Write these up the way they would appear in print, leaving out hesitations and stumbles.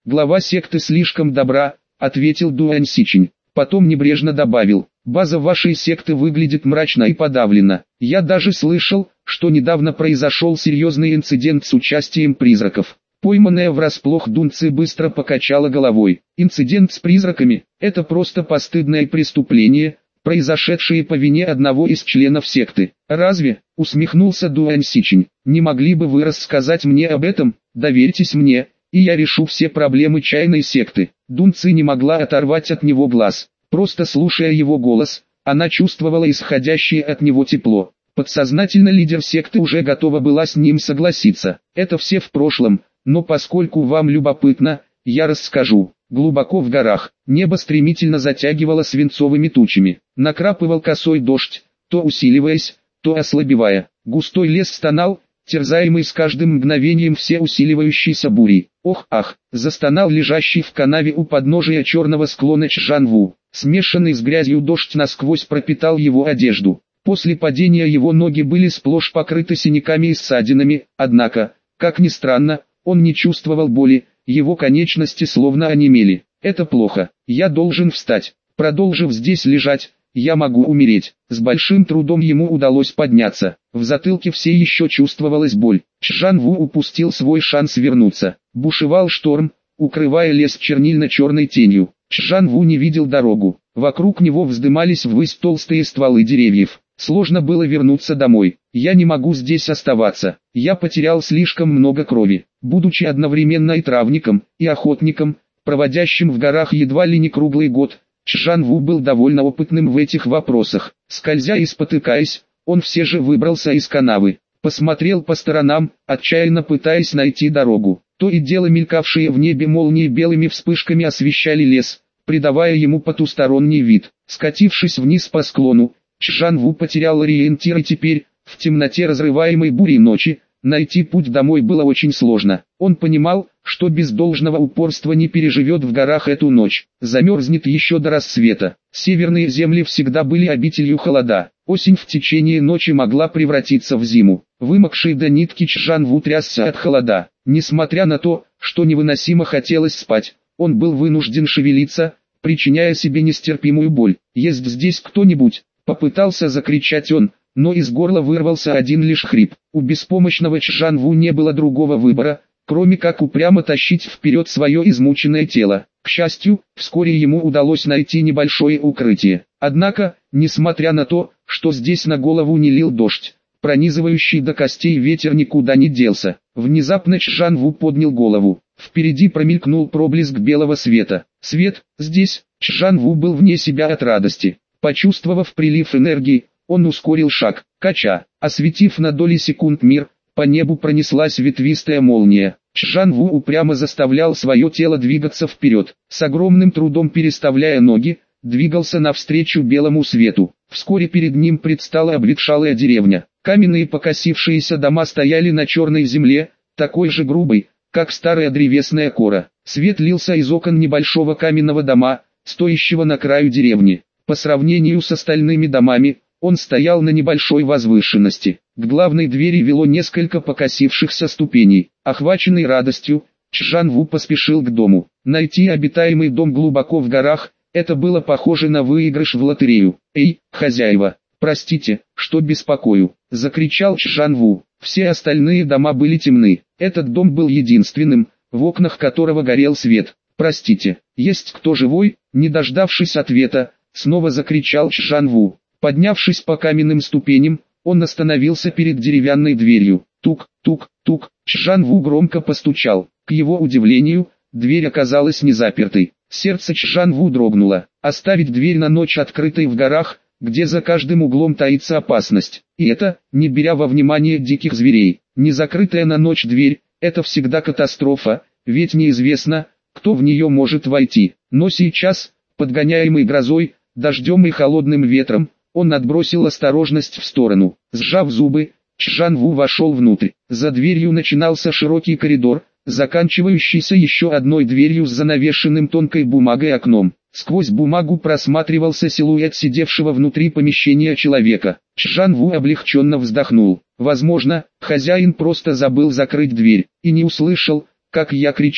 Глава секты слишком добра, ответил Дуань Сичень. Потом небрежно добавил: база вашей секты выглядит мрачно и подавленно. Я даже слышал, что недавно произошел серьезный инцидент с участием призраков. Пойманная врасплох Дун Ци быстро покачала головой. Инцидент с призраками – это просто постыдное преступление, произошедшее по вине одного из членов секты. Разве, усмехнулся Дуань Сичень, не могли бы вы рассказать мне об этом? Доверьтесь мне, и я решу все проблемы чайной секты. Дун Ци не могла оторвать от него глаз. Просто слушая его голос, она чувствовала исходящее от него тепло. Подсознательно лидер секты уже готова была с ним согласиться. Это все в прошлом, но поскольку вам любопытно, я расскажу. Глубоко в горах, небо стремительно затягивало свинцовыми тучами. Накрапывал косой дождь, то усиливаясь, то ослабевая. Густой лес стонал, терзаемый с каждым мгновением все усиливающейся бурей. Ох-ах, застонал лежащий в канаве у подножия черного склона Чжанву. Смешанный с грязью дождь насквозь пропитал его одежду. После падения его ноги были сплошь покрыты синяками и ссадинами, однако, как ни странно, он не чувствовал боли, его конечности словно онемели. Это плохо, я должен встать. Продолжив здесь лежать, я могу умереть. С большим трудом ему удалось подняться. В затылке все еще чувствовалась боль. Чжанву упустил свой шанс вернуться. Бушевал шторм, укрывая лес чернильно-черной тенью. Чжанву не видел дорогу. Вокруг него вздымались ввысь толстые стволы деревьев. Сложно было вернуться домой. Я не могу здесь оставаться. Я потерял слишком много крови. Будучи одновременно и травником, и охотником, проводящим в горах едва ли не круглый год, Чжанву был довольно опытным в этих вопросах. Скользя и спотыкаясь, он все же выбрался из канавы. Посмотрел по сторонам, отчаянно пытаясь найти дорогу. То и дело мелькавшие в небе молнии белыми вспышками освещали лес, придавая ему потусторонний вид. Скатившись вниз по склону, Чжанву потерял ориентир и теперь, в темноте разрываемой бурей ночи, найти путь домой было очень сложно. Он понимал, что без должного упорства не переживет в горах эту ночь. Замерзнет еще до рассвета. Северные земли всегда были обителью холода. Осень в течение ночи могла превратиться в зиму. Вымокший до нитки Чжанву трясся от холода. Несмотря на то, что невыносимо хотелось спать, он был вынужден шевелиться, причиняя себе нестерпимую боль. «Есть здесь кто-нибудь?» — попытался закричать он, но из горла вырвался один лишь хрип. У беспомощного Чжанву не было другого выбора, кроме как упрямо тащить вперед свое измученное тело. К счастью, вскоре ему удалось найти небольшое укрытие. Однако, несмотря на то, что здесь на голову не лил дождь, пронизывающий до костей ветер никуда не делся. Внезапно Чжанву поднял голову. Впереди промелькнул проблеск белого света. Свет, здесь, Чжанву был вне себя от радости. Почувствовав прилив энергии, он ускорил шаг. Кача, осветив на доли секунд мир, по небу пронеслась ветвистая молния. Чжанву упрямо заставлял свое тело двигаться вперед. С огромным трудом переставляя ноги, двигался навстречу белому свету. Вскоре перед ним предстала обветшалая деревня. Каменные покосившиеся дома стояли на черной земле, такой же грубой, как старая древесная кора. Свет лился из окон небольшого каменного дома, стоящего на краю деревни. По сравнению с остальными домами, он стоял на небольшой возвышенности. К главной двери вело несколько покосившихся ступеней. Охваченный радостью, Чжанву поспешил к дому. Найти обитаемый дом глубоко в горах, это было похоже на выигрыш в лотерею. «Эй, хозяева, простите, что беспокою», — закричал Чжанву. Все остальные дома были темны. Этот дом был единственным, в окнах которого горел свет. «Простите, есть кто живой?» Не дождавшись ответа, снова закричал Чжанву. Поднявшись по каменным ступеням, он остановился перед деревянной дверью. Тук, тук, тук. Чжанву громко постучал. К его удивлению, дверь оказалась не запертой. Сердце Чжанву дрогнуло. Оставить дверь на ночь открытой в горах, где за каждым углом таится опасность. И это, не беря во внимание диких зверей. Незакрытая на ночь дверь – это всегда катастрофа, ведь неизвестно, кто в нее может войти. Но сейчас, подгоняемый грозой, дождем и холодным ветром, он отбросил осторожность в сторону. Сжав зубы, Чжанву вошел внутрь. За дверью начинался широкий коридор, заканчивающийся еще одной дверью с занавешенным тонкой бумагой окном. Сквозь бумагу просматривался силуэт сидевшего внутри помещения человека. Чжанву облегченно вздохнул. Возможно, хозяин просто забыл закрыть дверь, и не услышал, как я кричал.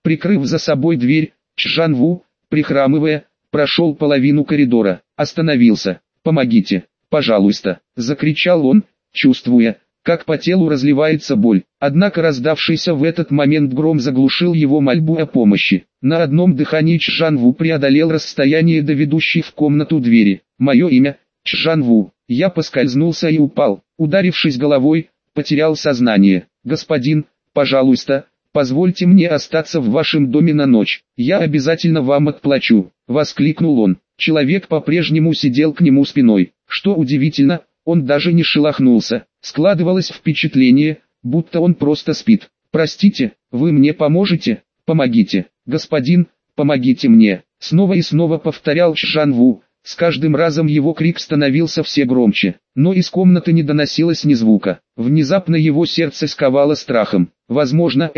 Прикрыв за собой дверь, Чжанву, прихрамывая, прошел половину коридора, остановился. «Помогите, пожалуйста!» – закричал он, чувствуя, как по телу разливается боль. Однако раздавшийся в этот момент гром заглушил его мольбу о помощи. На одном дыхании Чжанву преодолел расстояние до ведущей в комнату двери. «Мое имя – Чжанву». Я поскользнулся и упал, ударившись головой, потерял сознание. «Господин, пожалуйста, позвольте мне остаться в вашем доме на ночь, я обязательно вам отплачу», — воскликнул он. Человек по-прежнему сидел к нему спиной. Что удивительно, он даже не шелохнулся. Складывалось впечатление, будто он просто спит. «Простите, вы мне поможете? Помогите, господин, помогите мне!» Снова и снова повторял Чжанву. С каждым разом его крик становился все громче, но из комнаты не доносилось ни звука. Внезапно его сердце сковало страхом. Возможно,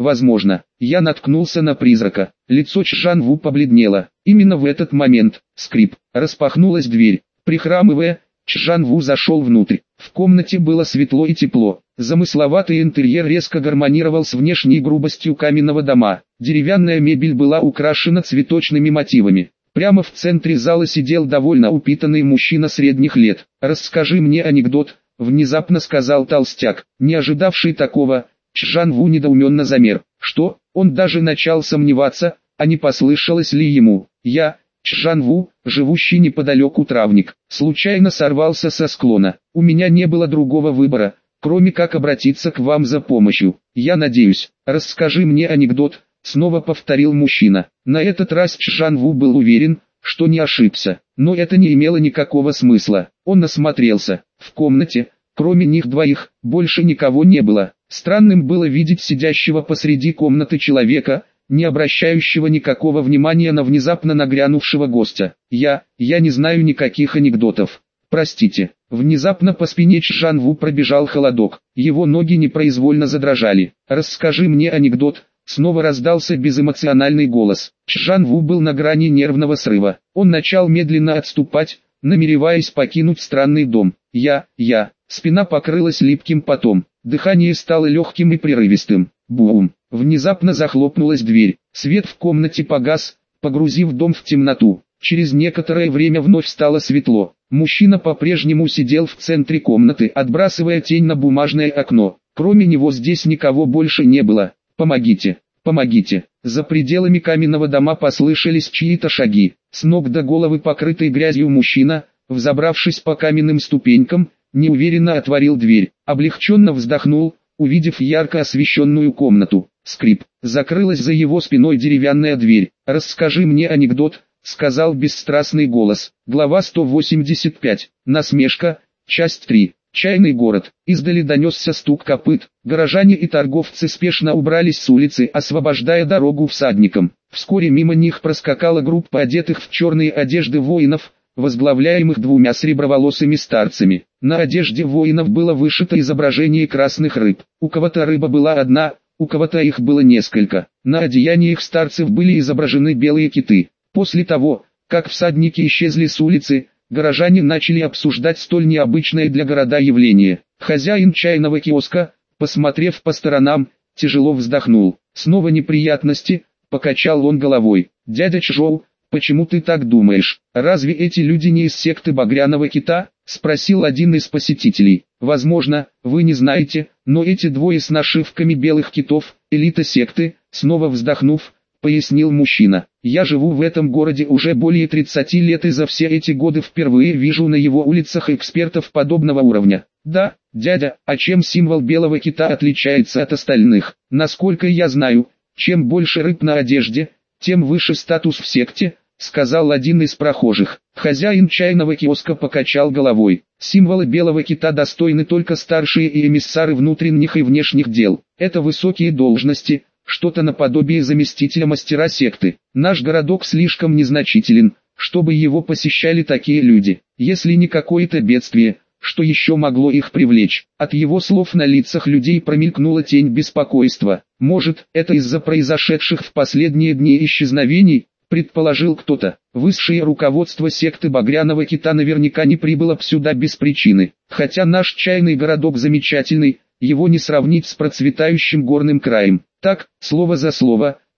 я наткнулся на призрака. Лицо Чжанву побледнело. Именно в этот момент, скрип, распахнулась дверь. Прихрамывая, Чжанву зашел внутрь. В комнате было светло и тепло. Замысловатый интерьер резко гармонировал с внешней грубостью каменного дома. Деревянная мебель была украшена цветочными мотивами. Прямо в центре зала сидел довольно упитанный мужчина средних лет. «Расскажи мне анекдот», — внезапно сказал толстяк. Не ожидавший такого, Чжанву недоуменно замер. Что? Он даже начал сомневаться, а не послышалось ли ему. «Я, Чжанву, живущий неподалеку травник, случайно сорвался со склона. У меня не было другого выбора, кроме как обратиться к вам за помощью. Я надеюсь, расскажи мне анекдот», — снова повторил мужчина. На этот раз Чжанву был уверен, что не ошибся, но это не имело никакого смысла. Он осмотрелся. В комнате, кроме них двоих, больше никого не было. Странным было видеть сидящего посреди комнаты человека, не обращающего никакого внимания на внезапно нагрянувшего гостя. Я не знаю никаких анекдотов. Простите». Внезапно по спине Чжанву пробежал холодок. Его ноги непроизвольно задрожали. «Расскажи мне анекдот», — снова раздался безэмоциональный голос. Чжанву был на грани нервного срыва. Он начал медленно отступать, намереваясь покинуть странный дом. Спина покрылась липким потом. Дыхание стало легким и прерывистым. Бум! Внезапно захлопнулась дверь. Свет в комнате погас, погрузив дом в темноту. Через некоторое время вновь стало светло. Мужчина по-прежнему сидел в центре комнаты, отбрасывая тень на бумажное окно. Кроме него здесь никого больше не было. «Помогите! Помогите!» За пределами каменного дома послышались чьи-то шаги. С ног до головы покрытый грязью мужчина, взобравшись по каменным ступенькам, неуверенно отворил дверь. Облегченно вздохнул, увидев ярко освещенную комнату. Скрип. Закрылась за его спиной деревянная дверь. «Расскажи мне анекдот», — сказал бесстрастный голос. Глава 185. Насмешка. Часть 3. Чайный город. Издали донесся стук копыт. Горожане и торговцы спешно убрались с улицы, освобождая дорогу всадникам. Вскоре мимо них проскакала группа одетых в черные одежды воинов, возглавляемых двумя среброволосыми старцами. На одежде воинов было вышито изображение красных рыб. У кого-то рыба была одна, у кого-то их было несколько. На одеяниях старцев были изображены белые киты. После того, как всадники исчезли с улицы, горожане начали обсуждать столь необычное для города явление. Хозяин чайного киоска, посмотрев по сторонам, тяжело вздохнул. «Снова неприятности», — покачал он головой. «Дядя Чжоу, почему ты так думаешь? Разве эти люди не из секты Багряного Кита?» — спросил один из посетителей. «Возможно, вы не знаете, но эти двое с нашивками белых китов — элита секты», — снова вздохнув, пояснил мужчина. «Я живу в этом городе уже более 30 лет и за все эти годы впервые вижу на его улицах экспертов подобного уровня». «Да, дядя, а чем символ белого кита отличается от остальных?» «Насколько я знаю, чем больше рыб на одежде, тем выше статус в секте», — сказал один из прохожих. Хозяин чайного киоска покачал головой. «Символы белого кита достойны только старшие и эмиссары внутренних и внешних дел. Это высокие должности, что-то наподобие заместителя мастера секты. Наш городок слишком незначителен, чтобы его посещали такие люди. Если не какое-то бедствие, что еще могло их привлечь?» От его слов на лицах людей промелькнула тень беспокойства. «Может, это из-за произошедших в последние дни исчезновений?» — предположил кто-то. «Высшее руководство секты Багряного Кита наверняка не прибыло сюда без причины. Хотя наш чайный городок замечательный, его не сравнить с процветающим горным краем». «Так, слово за слово»,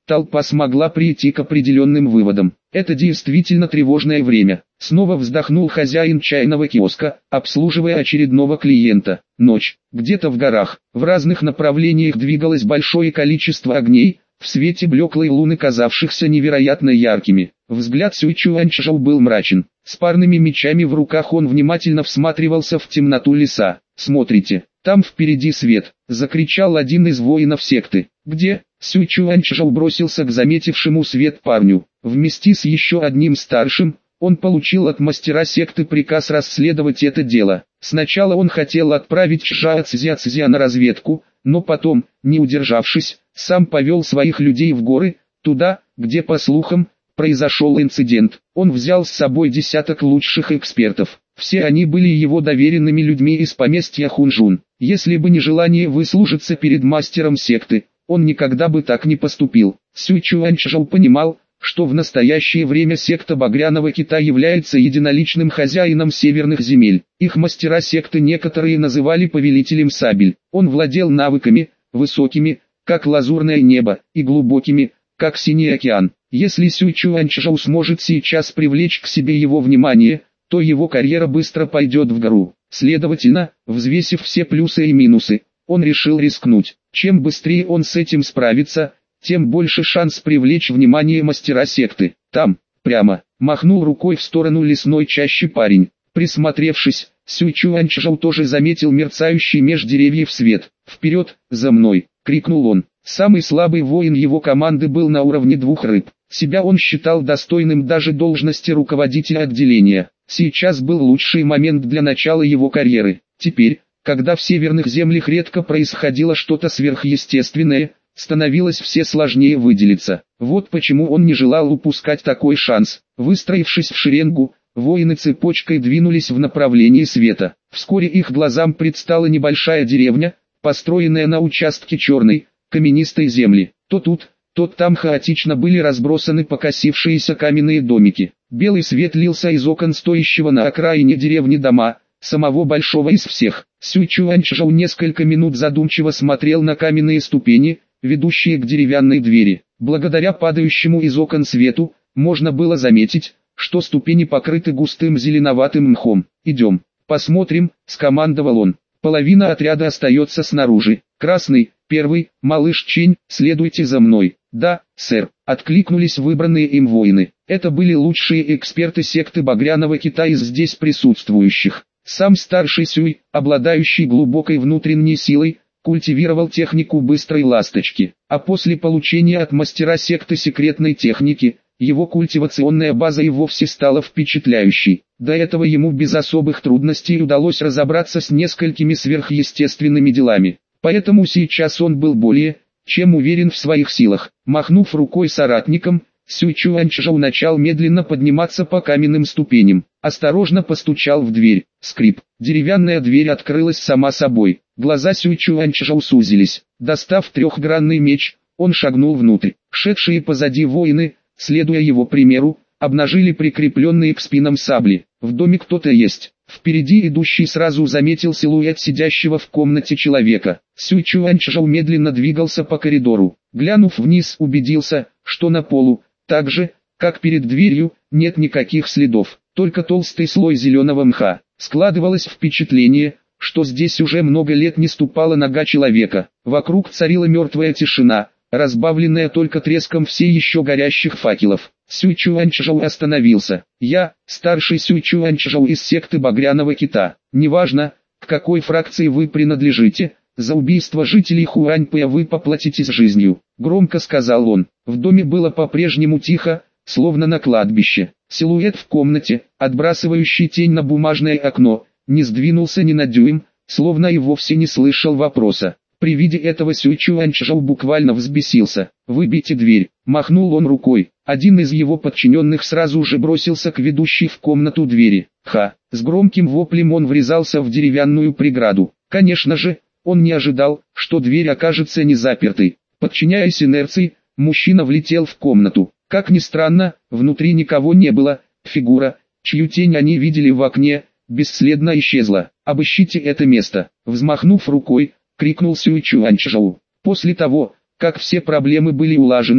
толпа смогла прийти к определенным выводам. Это действительно тревожное время. Снова вздохнул хозяин чайного киоска, обслуживая очередного клиента. Ночь. Где-то в горах, в разных направлениях двигалось большое количество огней, в свете блеклой луны казавшихся невероятно яркими. Взгляд Сюй Чуаньчжоу был мрачен. С парными мечами в руках он внимательно всматривался в темноту леса. «Смотрите, там впереди свет!» — закричал один из воинов секты. «Где?» — Сюй Чуаньчжоу бросился к заметившему свет парню. Вместе с еще одним старшим, он получил от мастера секты приказ расследовать это дело. Сначала он хотел отправить Чжао Цзя на разведку, но потом, не удержавшись, сам повел своих людей в горы, туда, где, по слухам, произошел инцидент. Он взял с собой десяток лучших экспертов. Все они были его доверенными людьми из поместья Хунжун. Если бы не желание выслужиться перед мастером секты, он никогда бы так не поступил. Сюй Чуаньчжоу понимал, что в настоящее время секта Багряного Кита является единоличным хозяином северных земель. Их мастера секты некоторые называли повелителем сабель. Он владел навыками, высокими, как лазурное небо, и глубокими, как синий океан. Если Сюй Чуаньчжоу сможет сейчас привлечь к себе его внимание, то его карьера быстро пойдет в гору. Следовательно, взвесив все плюсы и минусы, он решил рискнуть. Чем быстрее он с этим справится, тем больше шанс привлечь внимание мастера секты. Там, прямо, махнул рукой в сторону лесной чащи парень. Присмотревшись, Сюй Чуаньчжоу тоже заметил мерцающий меж деревьев свет. «Вперед, за мной!» — крикнул он. Самый слабый воин его команды был на уровне 2 рыб. Себя он считал достойным даже должности руководителя отделения. Сейчас был лучший момент для начала его карьеры. Теперь, когда в северных землях редко происходило что-то сверхъестественное, становилось все сложнее выделиться. Вот почему он не желал упускать такой шанс. Выстроившись в шеренгу, воины цепочкой двинулись в направлении света. Вскоре их глазам предстала небольшая деревня, построенная на участке черной, каменистой земли. То тут, то там хаотично были разбросаны покосившиеся каменные домики. Белый свет лился из окон стоящего на окраине деревни дома, самого большого из всех. Сюй Чуаньчжоу несколько минут задумчиво смотрел на каменные ступени, ведущие к деревянной двери. Благодаря падающему из окон свету, можно было заметить, что ступени покрыты густым зеленоватым мхом. «Идем, посмотрим», — скомандовал он. «Половина отряда остается снаружи. Красный, первый, малыш Чень, следуйте за мной». «Да, сэр», — откликнулись выбранные им воины. Это были лучшие эксперты секты Багряного Кита из здесь присутствующих. Сам старший Сюй, обладающий глубокой внутренней силой, культивировал технику быстрой ласточки, а после получения от мастера секты секретной техники, его культивационная база и вовсе стала впечатляющей. До этого ему без особых трудностей удалось разобраться с несколькими сверхъестественными делами. Поэтому сейчас он был более, чем уверен в своих силах. Махнув рукой соратникам, Сюй Чуаньчжоу начал медленно подниматься по каменным ступеням. Осторожно постучал в дверь. Скрип. Деревянная дверь открылась сама собой. Глаза Сюй Чуаньчжоу сузились. Достав трехгранный меч, он шагнул внутрь. Шедшие позади воины, следуя его примеру, обнажили прикрепленные к спинам сабли. В доме кто-то есть. Впереди идущий сразу заметил силуэт сидящего в комнате человека. Сюй Чуаньчжоу медленно двигался по коридору. Глянув вниз, убедился, что на полу, так же, как перед дверью, нет никаких следов, только толстый слой зеленого мха. Складывалось впечатление, что здесь уже много лет не ступала нога человека. Вокруг царила мертвая тишина, разбавленная только треском все еще горящих факелов. Сюй Чуаньчжоу остановился. «Я, старший Сюй Чуаньчжоу из секты Багряного Кита. Неважно, к какой фракции вы принадлежите, за убийство жителей Хуаньпэя вы поплатитесь жизнью», — громко сказал он. В доме было по-прежнему тихо, словно на кладбище. Силуэт в комнате, отбрасывающий тень на бумажное окно, не сдвинулся ни на дюйм, словно и вовсе не слышал вопроса. При виде этого Сюй Чуаньчжоу буквально взбесился. «Выбейте дверь», — махнул он рукой. Один из его подчиненных сразу же бросился к ведущей в комнату двери. «Ха!» С громким воплем он врезался в деревянную преграду. Конечно же, он не ожидал, что дверь окажется не запертой. Подчиняясь инерции, мужчина влетел в комнату. Как ни странно, внутри никого не было. Фигура, чью тень они видели в окне, бесследно исчезла. «Обыщите это место!» Взмахнув рукой, крикнул Сюй Чуаньчжоу. После того, как все проблемы были улажены,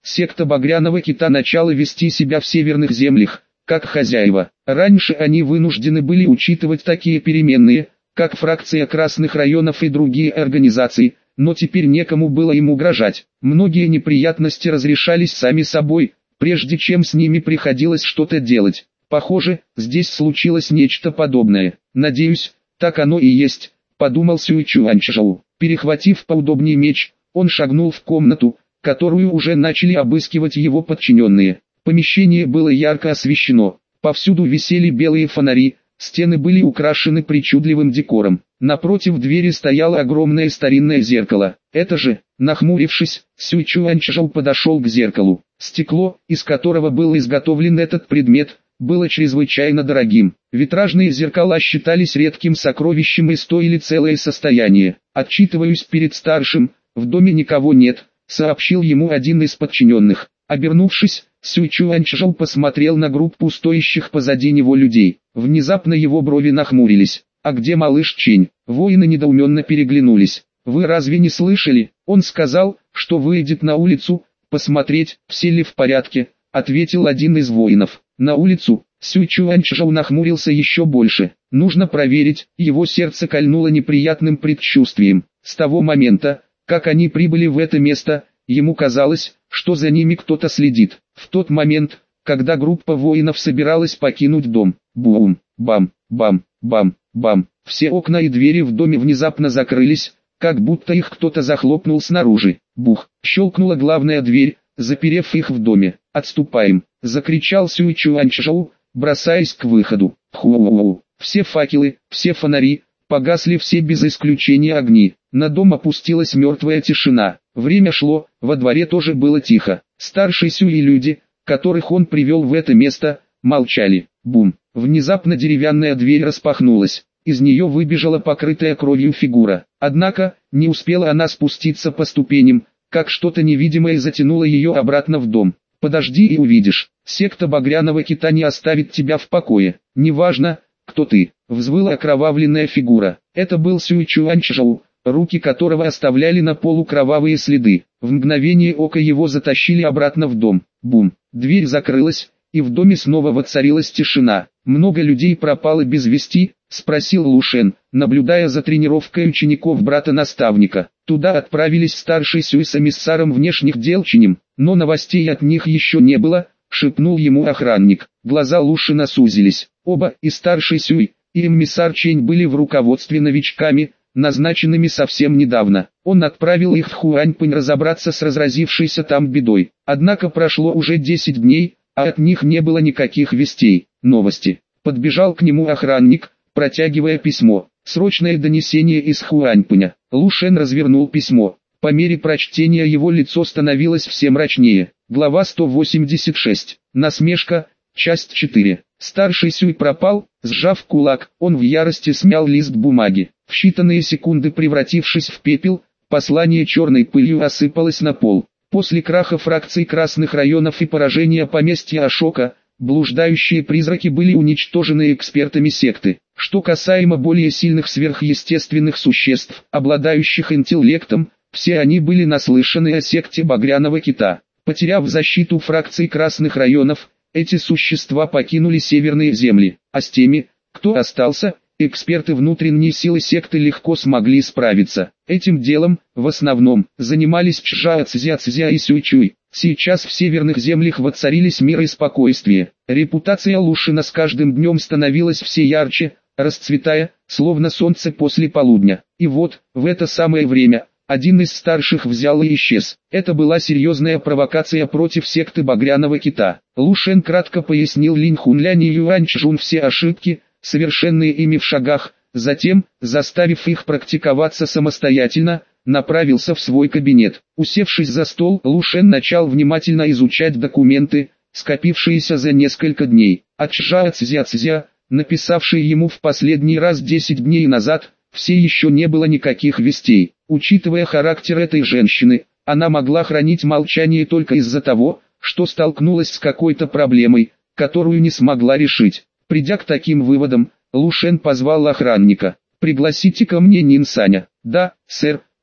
Секта Багряного Кита начала вести себя в северных землях, как хозяева. Раньше они вынуждены были учитывать такие переменные, как фракция Красных районов и другие организации, но теперь некому было им угрожать. Многие неприятности разрешались сами собой, прежде чем с ними приходилось что-то делать. Похоже, здесь случилось нечто подобное. Надеюсь, так оно и есть, подумал Сюй Чуаньчжоу. Перехватив поудобнее меч, он шагнул в комнату, которую уже начали обыскивать его подчиненные. Помещение было ярко освещено, повсюду висели белые фонари, стены были украшены причудливым декором. Напротив двери стояло огромное старинное зеркало. Это же, нахмурившись, Сюй Чуаньчжоу подошел к зеркалу. Стекло, из которого был изготовлен этот предмет, было чрезвычайно дорогим. Витражные зеркала считались редким сокровищем и стоили целое состояние. «Отчитываюсь перед старшим, в доме никого нет», — сообщил ему один из подчиненных. Обернувшись, Сюй Чуаньчжоу посмотрел на группу стоящих позади него людей. Внезапно его брови нахмурились. «А где малыш Чень?» Воины недоуменно переглянулись. «Вы разве не слышали? Он сказал, что выйдет на улицу, посмотреть, все ли в порядке», — ответил один из воинов. «На улицу?» Сюй Чуаньчжоу нахмурился еще больше. «Нужно проверить», его сердце кольнуло неприятным предчувствием. С того момента, как они прибыли в это место, ему казалось, что за ними кто-то следит. В тот момент, когда группа воинов собиралась покинуть дом, бум, бам, бам, бам, бам, все окна и двери в доме внезапно закрылись, как будто их кто-то захлопнул снаружи. Бух, щелкнула главная дверь, заперев их в доме. «Отступаем!» — закричал Сюй Чуаньчжоу, бросаясь к выходу. Ху-у-у. Все факелы, все фонари, погасли все без исключения огни. На дом опустилась мертвая тишина. Время шло, во дворе тоже было тихо. Старший Сюй и люди, которых он привел в это место, молчали. Бум! Внезапно деревянная дверь распахнулась. Из нее выбежала покрытая кровью фигура. Однако, не успела она спуститься по ступеням, как что-то невидимое затянуло ее обратно в дом. «Подожди и увидишь, секта Багряного Кита не оставит тебя в покое, неважно, кто ты», — взвыла окровавленная фигура. Это был Сюй Чуаньчжоу, руки которого оставляли на полу кровавые следы. В мгновение ока его затащили обратно в дом. Бум! Дверь закрылась, и в доме снова воцарилась тишина. «Много людей пропало без вести?» — спросил Лушен, наблюдая за тренировкой учеников брата-наставника. Туда отправились старший Сюй с эмиссаром внешних дел Чинем, но новостей от них еще не было, шепнул ему охранник. Глаза Лушена сузились. Оба, и старший Сюй, и эмиссар Чень, были в руководстве новичками, назначенными совсем недавно. Он отправил их в Хуаньпэнь разобраться с разразившейся там бедой. Однако прошло уже 10 дней, а от них не было никаких вестей. Новости. Подбежал к нему охранник, протягивая письмо. Срочное донесение из Хуаньпэня. Лушен развернул письмо. По мере прочтения его лицо становилось все мрачнее. Глава 186. Насмешка. Часть 4. Старший Сюй пропал. Сжав кулак, он в ярости смял лист бумаги. В считанные секунды превратившись в пепел, послание черной пылью осыпалось на пол. После краха фракций Красных районов и поражения поместья Ашока, блуждающие призраки были уничтожены экспертами секты. Что касаемо более сильных сверхъестественных существ, обладающих интеллектом, все они были наслышаны о секте Багряного Кита. Потеряв защиту фракций Красных районов, эти существа покинули северные земли, а с теми, кто остался, эксперты внутренней силы секты легко смогли справиться. Этим делом, в основном, занимались Чжао Цзя и Сюй Чуй. Сейчас в северных землях воцарились мир и спокойствие. Репутация Лушена с каждым днем становилась все ярче, расцветая, словно солнце после полудня. И вот, в это самое время, один из старших взял и исчез. Это была серьезная провокация против секты Багряного Кита. Лушен кратко пояснил Линь Хунлянь и Юаньчжун все ошибки, совершенные ими в шагах, затем, заставив их практиковаться самостоятельно, направился в свой кабинет. Усевшись за стол, Лушен начал внимательно изучать документы, скопившиеся за несколько дней. От Чжао Цзя, написавший ему в последний раз 10 дней назад, все еще не было никаких вестей. Учитывая характер этой женщины, она могла хранить молчание только из-за того, что столкнулась с какой-то проблемой, которую не смогла решить. Придя к таким выводам, Лушен позвал охранника. «Пригласите ко мне Нин Саня». «Да, сэр»,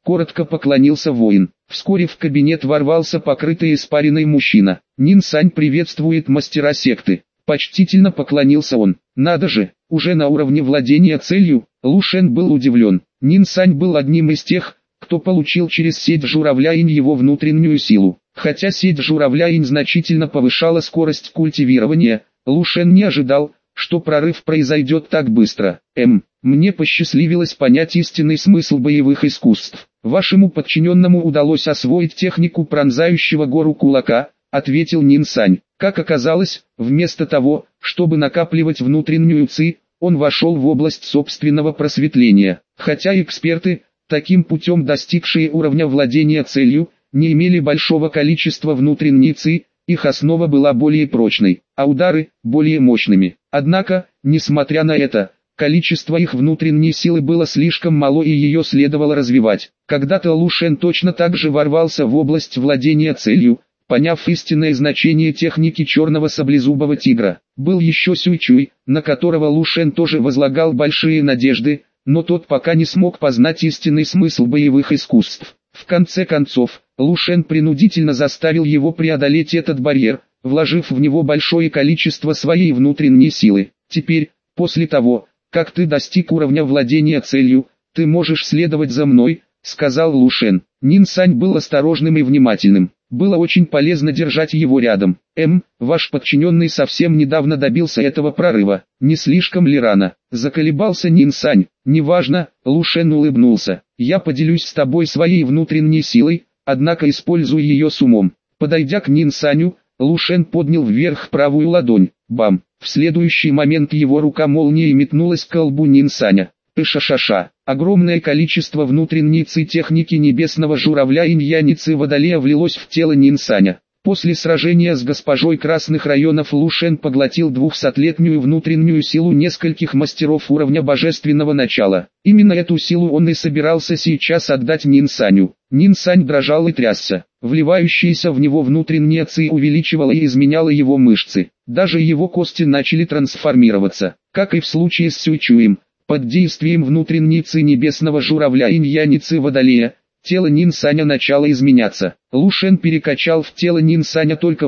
коротко поклонился воин. Вскоре в кабинет ворвался покрытый испариной мужчина. Нин Сань приветствует мастера секты. Почтительно поклонился он. Надо же, уже на уровне владения целью. Лу Шен был удивлен. Нин Сань был одним из тех, кто получил через сеть журавля-инь его внутреннюю силу. Хотя сеть журавля-инь значительно повышала скорость культивирования, Лу Шен не ожидал, что прорыв произойдет так быстро. Мне посчастливилось понять истинный смысл боевых искусств. Вашему подчиненному удалось освоить технику пронзающего гору кулака, ответил Нин Сань. Как оказалось, вместо того, чтобы накапливать внутреннюю ци, он вошел в область собственного просветления. Хотя эксперты, таким путем достигшие уровня владения целью, не имели большого количества внутренней ци, их основа была более прочной, а удары – более мощными. Однако, несмотря на это, количество их внутренней силы было слишком мало и ее следовало развивать. Когда-то Лу Шен точно так же ворвался в область владения целью, поняв истинное значение техники черного саблезубого тигра. Был еще Сюй Чуй, на которого Лу Шен тоже возлагал большие надежды, но тот пока не смог познать истинный смысл боевых искусств. В конце концов, Лу Шен принудительно заставил его преодолеть этот барьер, вложив в него большое количество своей внутренней силы. Теперь, после того, как ты достиг уровня владения целью, ты можешь следовать за мной, сказал Лу Шен. Нин Сань был осторожным и внимательным. Было очень полезно держать его рядом. Ваш подчиненный совсем недавно добился этого прорыва. Не слишком ли рано? Заколебался Нин Сань. Неважно, Лу Шен улыбнулся. Я поделюсь с тобой своей внутренней силой, однако используй ее с умом. Подойдя к Нин Саню, Лу Шен поднял вверх правую ладонь. Бам! В следующий момент его рука молнией метнулась к колбу Нин Саня. Пыша-ша-ша. Огромное количество внутренней ци техники небесного журавля инь-янь ци водолея влилось в тело Нин Саня. После сражения с госпожой красных районов Лу Шен поглотил 200-летнюю внутреннюю силу нескольких мастеров уровня божественного начала. Именно эту силу он и собирался сейчас отдать Нин Саню. Нин Сань дрожал и трясся. Вливающаяся в него внутренняя ци увеличивала и изменяла его мышцы. Даже его кости начали трансформироваться. Как и в случае с Сюй Чуем, под действием внутренней ци небесного журавля инь-янь ци водолея, тело Нин Саня начало изменяться. Лу Шен перекачал в тело Нин Саня только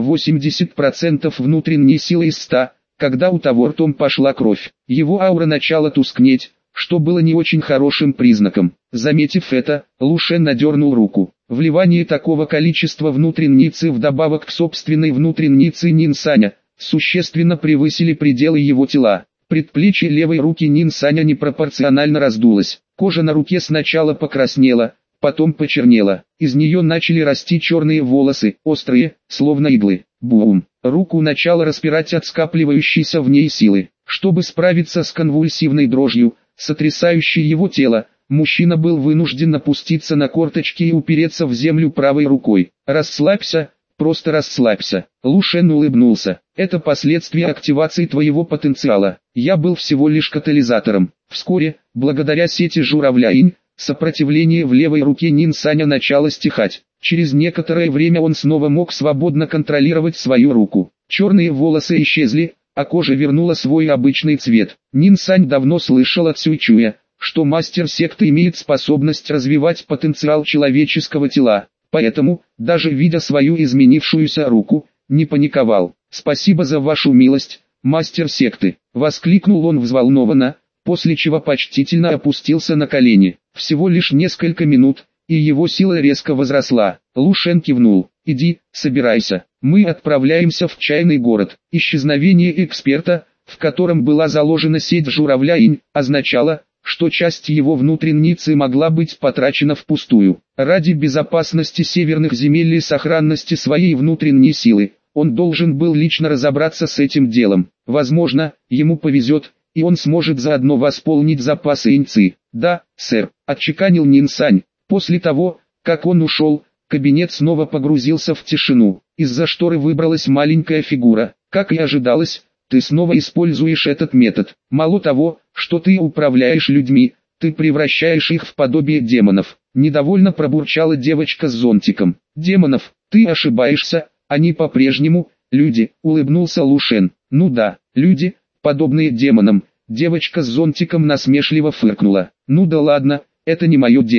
80% внутренней силы из 100, когда у того ртом пошла кровь. Его аура начала тускнеть, что было не очень хорошим признаком. Заметив это, Лу Шен надернул руку. Вливание такого количества внутренней ци вдобавок к собственной внутренней ци Нин Саня, существенно превысили пределы его тела. Предплечье левой руки Нин Саня непропорционально раздулось. Кожа на руке сначала покраснела, потом почернела. Из нее начали расти черные волосы, острые, словно иглы. Бум! Руку начало распирать от скапливающейся в ней силы. Чтобы справиться с конвульсивной дрожью, сотрясающей его тело, мужчина был вынужден опуститься на корточки и упереться в землю правой рукой. «Расслабься, просто расслабься». Лу Шен улыбнулся. «Это последствия активации твоего потенциала. Я был всего лишь катализатором». Вскоре, благодаря сети журавля-инь, сопротивление в левой руке Нин Саня начало стихать. Через некоторое время он снова мог свободно контролировать свою руку. Черные волосы исчезли, а кожа вернула свой обычный цвет. Нин Сань давно слышал от Сюй Чуя, что мастер секты имеет способность развивать потенциал человеческого тела, поэтому, даже видя свою изменившуюся руку, не паниковал. «Спасибо за вашу милость, мастер секты», — воскликнул он взволнованно, после чего почтительно опустился на колени. Всего лишь несколько минут, и его сила резко возросла. Лу Шен кивнул. «Иди, собирайся, мы отправляемся в чайный город». Исчезновение эксперта, в котором была заложена сеть журавля-инь, означало, что часть его внутренней ци могла быть потрачена впустую. Ради безопасности северных земель и сохранности своей внутренней силы, он должен был лично разобраться с этим делом. Возможно, ему повезет, и он сможет заодно восполнить запасы инь-ци. «Да, сэр», — отчеканил Нин Сань. После того, как он ушел, кабинет снова погрузился в тишину. Из-за шторы выбралась маленькая фигура. «Как и ожидалось, ты снова используешь этот метод. Мало того, что ты управляешь людьми, ты превращаешь их в подобие демонов». Недовольно пробурчала девочка с зонтиком. «Демонов, ты ошибаешься, они по-прежнему люди», — улыбнулся Лу Шен. «Ну да, люди, подобные демонам». Девочка с зонтиком насмешливо фыркнула. «Ну да ладно, это не мое дело.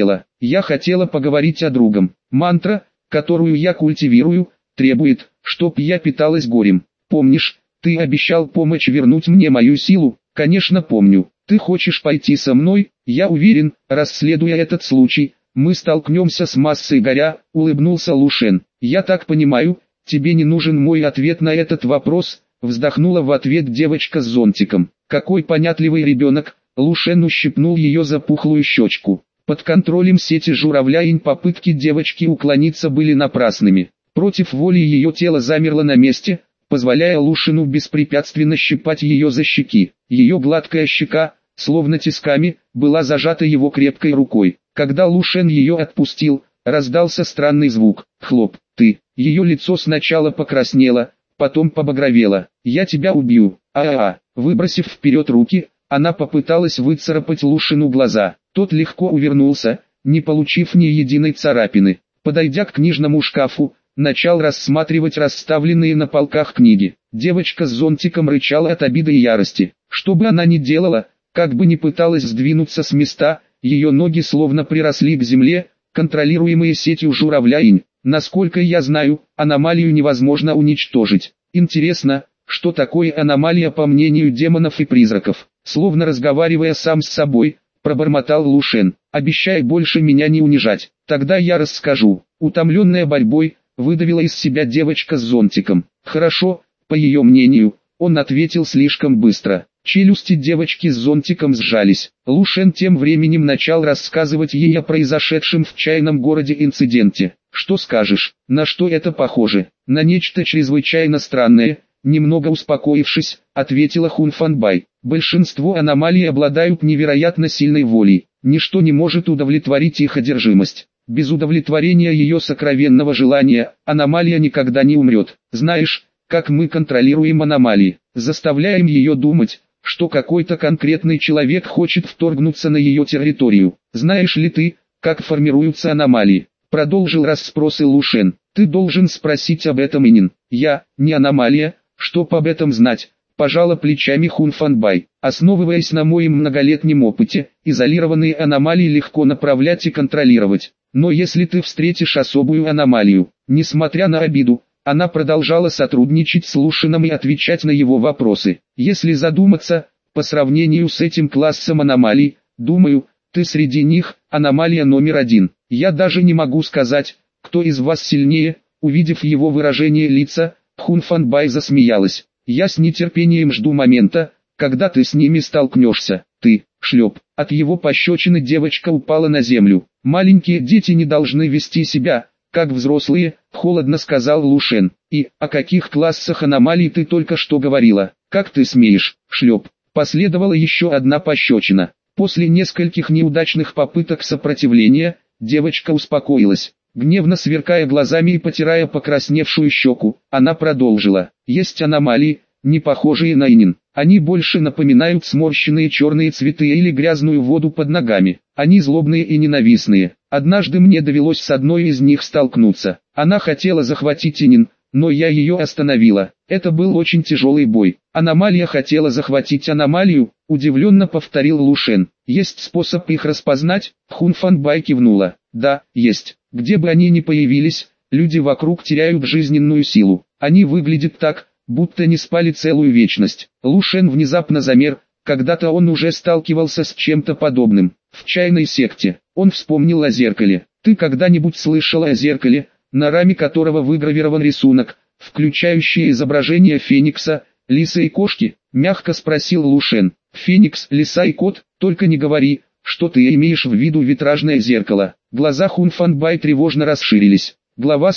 Я хотела поговорить о другом. Мантра, которую я культивирую, требует, чтоб я питалась горем. Помнишь, ты обещал помочь вернуть мне мою силу? Конечно помню. Ты хочешь пойти со мной? Я уверен, расследуя этот случай, мы столкнемся с массой горя, улыбнулся Лушен. Я так понимаю, тебе не нужен мой ответ на этот вопрос, вздохнула в ответ девочка с зонтиком. Какой понятливый ребенок, Лушен ущипнул ее за пухлую щечку. Под контролем сети журавляинь попытки девочки уклониться были напрасными. Против воли ее тело замерло на месте, позволяя Лушену беспрепятственно щипать ее за щеки. Ее гладкая щека, словно тисками, была зажата его крепкой рукой. Когда Лушен ее отпустил, раздался странный звук. Хлоп, ты. Ее лицо сначала покраснело, потом побагровело. Я тебя убью. Выбросив вперед руки, она попыталась выцарапать Лушену глаза. Тот легко увернулся, не получив ни единой царапины. Подойдя к книжному шкафу, начал рассматривать расставленные на полках книги. Девочка с зонтиком рычала от обиды и ярости. Что бы она ни делала, как бы ни пыталась сдвинуться с места, ее ноги словно приросли к земле, контролируемые сетью журавляинь. Насколько я знаю, аномалию невозможно уничтожить. Интересно, что такое аномалия по мнению демонов и призраков? Словно разговаривая сам с собой, пробормотал Лушен. Обещай больше меня не унижать, тогда я расскажу. Утомленная борьбой, выдавила из себя девочка с зонтиком. Хорошо, по ее мнению, он ответил слишком быстро. Челюсти девочки с зонтиком сжались. Лушен тем временем начал рассказывать ей о произошедшем в чайном городе инциденте. Что скажешь, на что это похоже? На нечто чрезвычайно странное, немного успокоившись, ответила Хунфанбай. Большинство аномалий обладают невероятно сильной волей. Ничто не может удовлетворить их одержимость. Без удовлетворения ее сокровенного желания, аномалия никогда не умрет. Знаешь, как мы контролируем аномалии? Заставляем ее думать, что какой-то конкретный человек хочет вторгнуться на ее территорию. Знаешь ли ты, как формируются аномалии? Продолжил расспросы Лушен. Ты должен спросить об этом Инин. Я, не аномалия, чтоб об этом знать. Пожала плечами Хунфанбай. Основываясь на моем многолетнем опыте, изолированные аномалии легко направлять и контролировать. Но если ты встретишь особую аномалию, несмотря на обиду, она продолжала сотрудничать с Лушеном и отвечать на его вопросы. Если задуматься, по сравнению с этим классом аномалий, думаю, ты среди них, аномалия номер 1. Я даже не могу сказать, кто из вас сильнее. Увидев его выражение лица, Хунфанбай засмеялась. Я с нетерпением жду момента, когда ты с ними столкнешься. Ты, шлеп. От его пощечины девочка упала на землю. Маленькие дети не должны вести себя, как взрослые, холодно сказал Лушен. И, о каких классах аномалий ты только что говорила? Как ты смеешь, шлеп? Последовала еще одна пощечина. После нескольких неудачных попыток сопротивления, девочка успокоилась. Гневно сверкая глазами и потирая покрасневшую щеку, она продолжила. Есть аномалии, не похожие на Инин. Они больше напоминают сморщенные черные цветы или грязную воду под ногами. Они злобные и ненавистные. Однажды мне довелось с одной из них столкнуться. Она хотела захватить Инин, но я ее остановила. Это был очень тяжелый бой. Аномалия хотела захватить аномалию, удивленно повторил Лушен. Есть способ их распознать? Хунфанбай кивнула. Да, есть. Где бы они ни появились, люди вокруг теряют жизненную силу. Они выглядят так, будто не спали целую вечность. Лушен внезапно замер, когда-то он уже сталкивался с чем-то подобным. В чайной секте. Он вспомнил о зеркале. Ты когда-нибудь слышала о зеркале, на раме которого выгравирован рисунок, включающий изображение феникса, лисы и кошки? Мягко спросил Лушен. Феникс, лиса и кот, только не говори, что ты имеешь в виду витражное зеркало. Глаза Хунфанбай тревожно расширились. Глава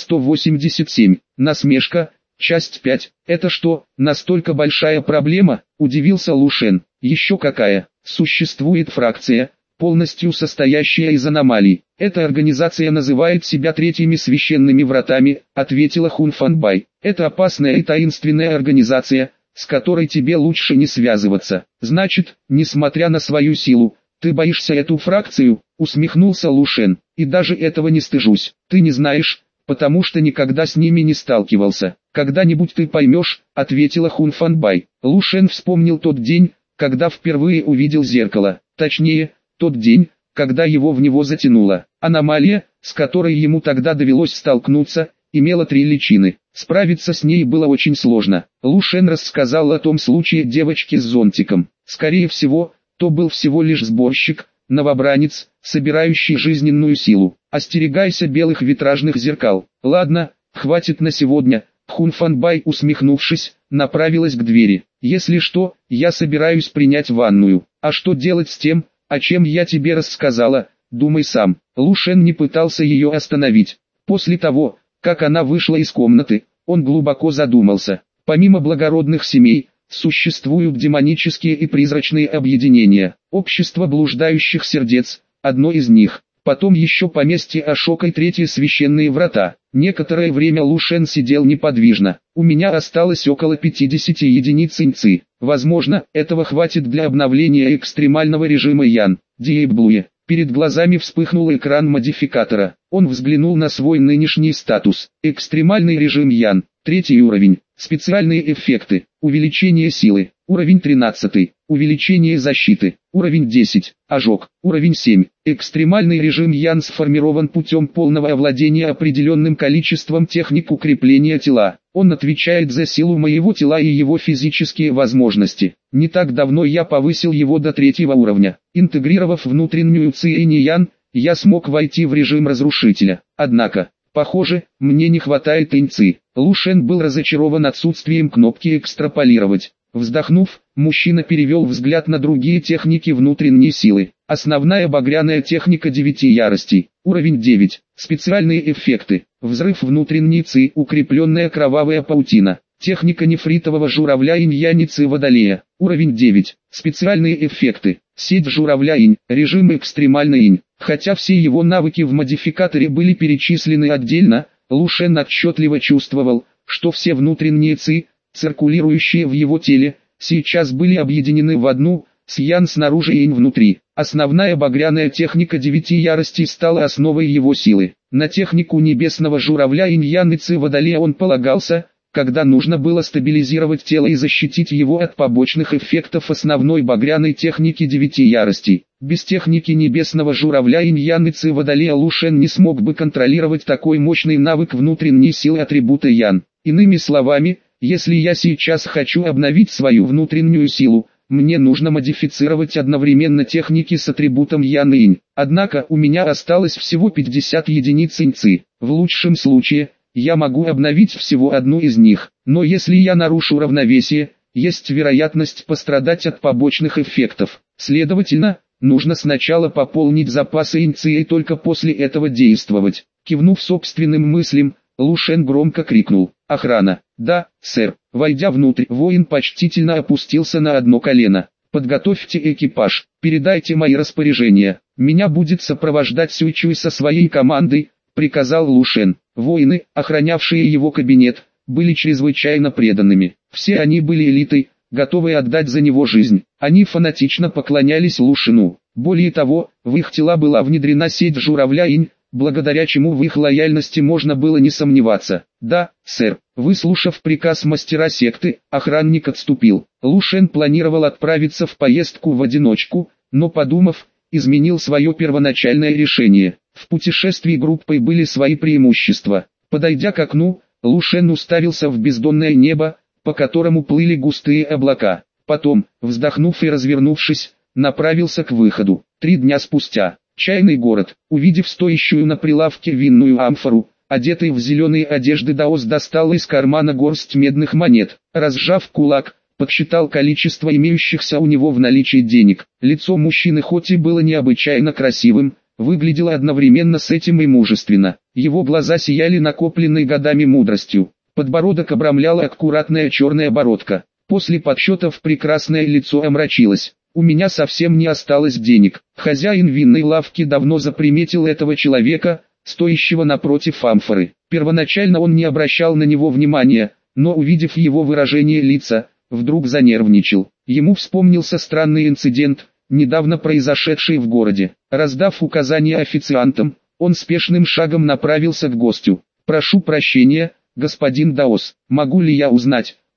187. Насмешка. Часть 5. Это что, настолько большая проблема? Удивился Лушен. Еще какая? Существует фракция, полностью состоящая из аномалий. Эта организация называет себя третьими священными вратами, ответила Хунфанбай. Это опасная и таинственная организация, с которой тебе лучше не связываться. Значит, несмотря на свою силу, ты боишься эту фракцию? Усмехнулся Лушен. И даже этого не стыжусь. Ты не знаешь, потому что никогда с ними не сталкивался. Когда-нибудь ты поймешь, ответила Хунфанбай. Лушен вспомнил тот день, когда впервые увидел зеркало. Точнее, тот день, когда его в него затянуло. Аномалия, с которой ему тогда довелось столкнуться, имела 3 личины. Справиться с ней было очень сложно. Лу Шен рассказал о том случае девочки с зонтиком. Скорее всего, то был всего лишь сборщик, новобранец, собирающий жизненную силу. Остерегайся белых витражных зеркал. Ладно, хватит на сегодня. Хун Фанбай, усмехнувшись, направилась к двери. Если что, я собираюсь принять ванную. А что делать с тем, о чем я тебе рассказала, думай сам. Лу Шен не пытался ее остановить. После того, как она вышла из комнаты, он глубоко задумался. Помимо благородных семей, существуют демонические и призрачные объединения. Общество блуждающих сердец – одно из них. Потом еще поместье Ашока и 3 священные врата. Некоторое время Лу Шен сидел неподвижно. У меня осталось около 50 единиц инцы. Возможно, этого хватит для обновления экстремального режима Ян. Диэблуе. Перед глазами вспыхнул экран модификатора. Он взглянул на свой нынешний статус. Экстремальный режим Ян. 3 уровень. Специальные эффекты. Увеличение силы. Уровень 13. Увеличение защиты. Уровень 10. Ожог. Уровень 7. Экстремальный режим Ян сформирован путем полного овладения определенным количеством техник укрепления тела. Он отвечает за силу моего тела и его физические возможности. Не так давно я повысил его до 3 уровня. Интегрировав внутреннюю ци и Ян, я смог войти в режим разрушителя. Однако, похоже, мне не хватает инцы. Лу Шен был разочарован отсутствием кнопки «Экстраполировать». Вздохнув, мужчина перевел взгляд на другие техники внутренней силы. Основная багряная техника 9 яростей. Уровень 9. Специальные эффекты. Взрыв внутренней ци, укрепленная кровавая паутина. Техника нефритового журавля инь-яницы водолея. Уровень 9. Специальные эффекты. Сеть журавля инь. Режим экстремальный инь. Хотя все его навыки в модификаторе были перечислены отдельно, Лу Шен отчетливо чувствовал, что все внутренние ци, циркулирующие в его теле, сейчас были объединены в одну, с Ян снаружи и инь внутри. Основная багряная техника 9 яростей стала основой его силы. На технику небесного журавля инь-ян и ци водолея он полагался, когда нужно было стабилизировать тело и защитить его от побочных эффектов основной багряной техники 9 яростей. Без техники небесного журавля инь-ян и ци водолея Лу Шен не смог бы контролировать такой мощный навык внутренней силы атрибута Ян. Иными словами, если я сейчас хочу обновить свою внутреннюю силу, мне нужно модифицировать одновременно техники с атрибутом Ян и Инь. Однако у меня осталось всего 50 единиц инцы. В лучшем случае, я могу обновить всего одну из них. Но если я нарушу равновесие, есть вероятность пострадать от побочных эффектов. Следовательно, нужно сначала пополнить запасы инцы и только после этого действовать. Кивнув собственным мыслям, Лу Шен громко крикнул: «Охрана!» «Да, сэр». Войдя внутрь, воин почтительно опустился на одно колено. «Подготовьте экипаж, передайте мои распоряжения. Меня будет сопровождать Сюйчуй со своей командой», — приказал Лу Шен. Воины, охранявшие его кабинет, были чрезвычайно преданными. Все они были элитой, готовые отдать за него жизнь. Они фанатично поклонялись Лу Шену. Более того, в их тела была внедрена сеть журавля инь, благодаря чему в их лояльности можно было не сомневаться. «Да, сэр». Выслушав приказ мастера секты, охранник отступил. Лу Шен планировал отправиться в поездку в одиночку, но подумав, изменил свое первоначальное решение. В путешествии группой были свои преимущества. Подойдя к окну, Лу Шен уставился в бездонное небо, по которому плыли густые облака. Потом, вздохнув и развернувшись, направился к выходу. 3 дня спустя. Чайный город. Увидев стоящую на прилавке винную амфору, одетый в зеленые одежды даос достал из кармана горсть медных монет. Разжав кулак, подсчитал количество имеющихся у него в наличии денег. Лицо мужчины хоть и было необычайно красивым, выглядело одновременно с этим и мужественно. Его глаза сияли накопленной годами мудростью. Подбородок обрамляла аккуратная черная бородка. После подсчетов прекрасное лицо омрачилось. «У меня совсем не осталось денег». Хозяин винной лавки давно заприметил этого человека, стоящего напротив амфоры. Первоначально он не обращал на него внимания, но увидев его выражение лица, вдруг занервничал. Ему вспомнился странный инцидент, недавно произошедший в городе. Раздав указания официантам, он спешным шагом направился к гостю. «Прошу прощения, господин даос, могу ли я узнать,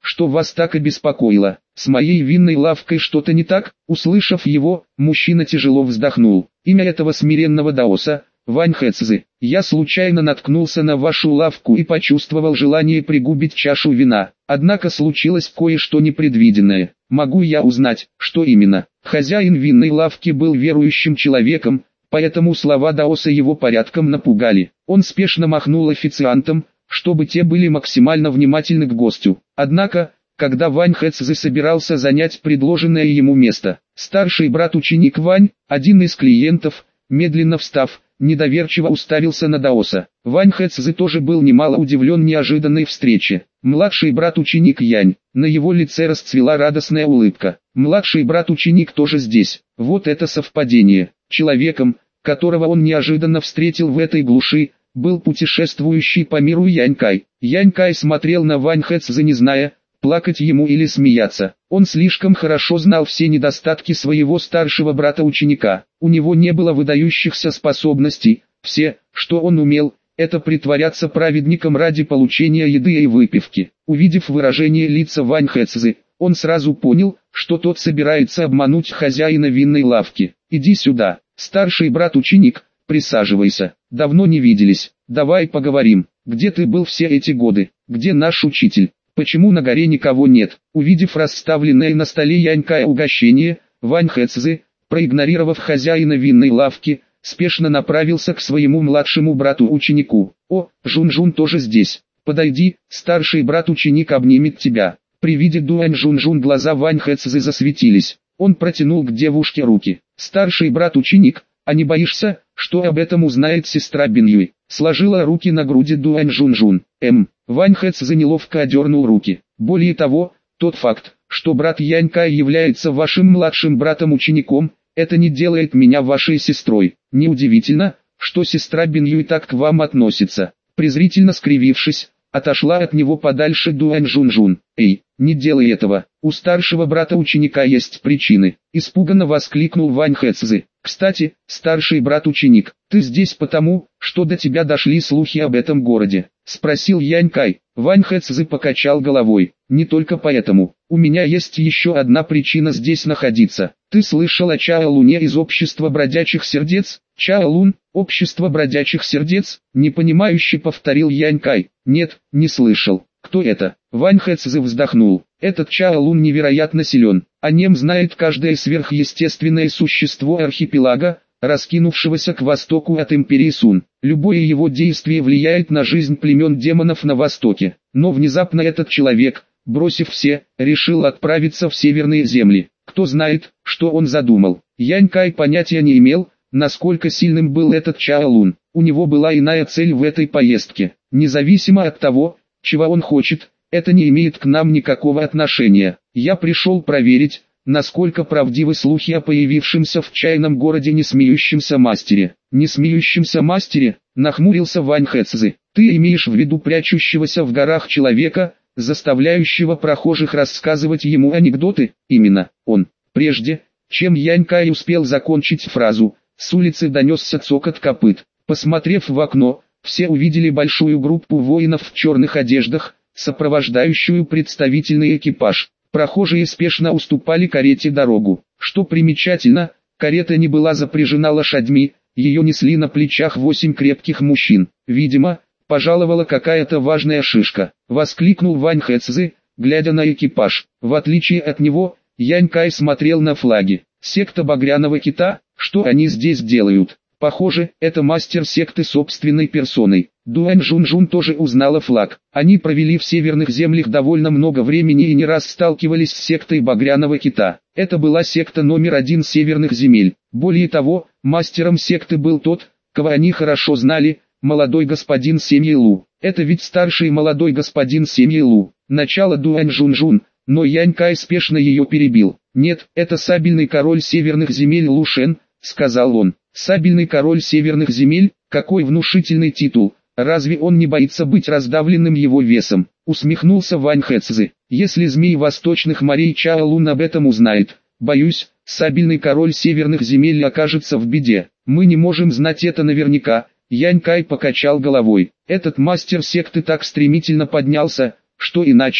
что вас так обеспокоило? С моей винной лавкой что-то не так?» Услышав его, мужчина тяжело вздохнул. «Имя этого смиренного даоса — Вань Хэцзы. Я случайно наткнулся на вашу лавку и почувствовал желание пригубить чашу вина. Однако случилось кое-что непредвиденное. Могу я узнать, что именно?» Хозяин винной лавки был верующим человеком, поэтому слова даоса его порядком напугали. Он спешно махнул официантам, чтобы те были максимально внимательны к гостю. Однако, когда Вань Хэцзы собирался занять предложенное ему место, старший брат-ученик Вань, один из клиентов, медленно встав, недоверчиво уставился на даоса. Вань Хэцзы тоже был немало удивлен неожиданной встрече. Младший брат-ученик Янь, на его лице расцвела радостная улыбка. Младший брат-ученик тоже здесь. Вот это совпадение. Человеком, которого он неожиданно встретил в этой глуши, был путешествующий по миру Янькай. Янькай смотрел на Вань Хэцзы, не зная, плакать ему или смеяться. Он слишком хорошо знал все недостатки своего старшего брата-ученика. У него не было выдающихся способностей. Все, что он умел, это притворяться праведником ради получения еды и выпивки. Увидев выражение лица Вань Хэцзы, он сразу понял, что тот собирается обмануть хозяина винной лавки. «Иди сюда, старший брат-ученик, присаживайся. Давно не виделись. Давай поговорим. Где ты был все эти годы? Где наш учитель? Почему на горе никого нет?» Увидев расставленное на столе Янькая угощение, Вань Хэцзы, проигнорировав хозяина винной лавки, спешно направился к своему младшему брату-ученику. «О, Жун-Жун тоже здесь. Подойди, старший брат-ученик обнимет тебя». При виде Дуань Жун-Жун глаза Вань Хэцзы засветились. Он протянул к девушке руки. «Старший брат-ученик, а не боишься, что об этом узнает сестра Биньюй?» Сложила руки на груди Дуань Жун-Жун. Вань Хэцзы неловко одернул руки. «Более того, тот факт, что брат Янькай является вашим младшим братом-учеником, это не делает меня вашей сестрой. Неудивительно, что сестра Биньюй так к вам относится». Презрительно скривившись, отошла от него подальше Дуань Жун-Жун. «Эй, не делай этого, у старшего брата-ученика есть причины», — испуганно воскликнул Вань Хэцзы. «Кстати, старший брат-ученик, ты здесь потому, что до тебя дошли слухи об этом городе?» — спросил Янькай. Вань Хэцзы покачал головой. «Не только поэтому. У меня есть еще одна причина здесь находиться. Ты слышал о Чао Луне из общества бродячих сердец?» «Чао Лун, общество бродячих сердец?» — непонимающе повторил Янькай. «Нет, не слышал. Кто это?» Вань Хэцзы вздохнул. «Этот Чао Лун невероятно силен. О нем знает каждое сверхъестественное существо архипелага, раскинувшегося к востоку от империи Сун. Любое его действие влияет на жизнь племен демонов на востоке. Но внезапно этот человек, бросив все, решил отправиться в северные земли. Кто знает, что он задумал?» Янькай понятия не имел, насколько сильным был этот Чао Лун. У него была иная цель в этой поездке. Независимо от того, чего он хочет, это не имеет к нам никакого отношения. Я пришел проверить, насколько правдивы слухи о появившемся в чайном городе несмеющемся мастере. «Несмеющемся мастере?» — нахмурился Вань Хэцзы. «Ты имеешь в виду прячущегося в горах человека, заставляющего прохожих рассказывать ему анекдоты?» «Именно, он». Прежде, чем Янькай успел закончить фразу, с улицы донесся цокот копыт. Посмотрев в окно, все увидели большую группу воинов в черных одеждах, сопровождающую представительный экипаж. Прохожие спешно уступали карете дорогу. Что примечательно, карета не была запряжена лошадьми, ее несли на плечах 8 крепких мужчин. «Видимо, пожаловала какая-то важная шишка», — воскликнул Вань Хэцзы, глядя на экипаж. В отличие от него, Янькай смотрел на флаги. «Секта Багряного Кита, что они здесь делают?» Похоже, это мастер секты собственной персоной. Дуань Жун-Жун тоже узнала флаг. Они провели в северных землях довольно много времени и не раз сталкивались с сектой Багряного Кита. Это была секта номер 1 северных земель. Более того, мастером секты был тот, кого они хорошо знали, молодой господин Семьи Лу. Это ведь старший молодой господин Семьи Лу. Начало Дуань Жун-Жун, но Янькай спешно ее перебил. «Нет, это сабельный король северных земель Лу Шен», — сказал он. «Сабельный король северных земель, какой внушительный титул, разве он не боится быть раздавленным его весом?» — усмехнулся Вань Хэцзы. «Если змей восточных морей Чао Лун об этом узнает, боюсь, сабельный король северных земель окажется в беде. Мы не можем знать это наверняка». Янькай покачал головой. «Этот мастер секты так стремительно поднялся, что иначе,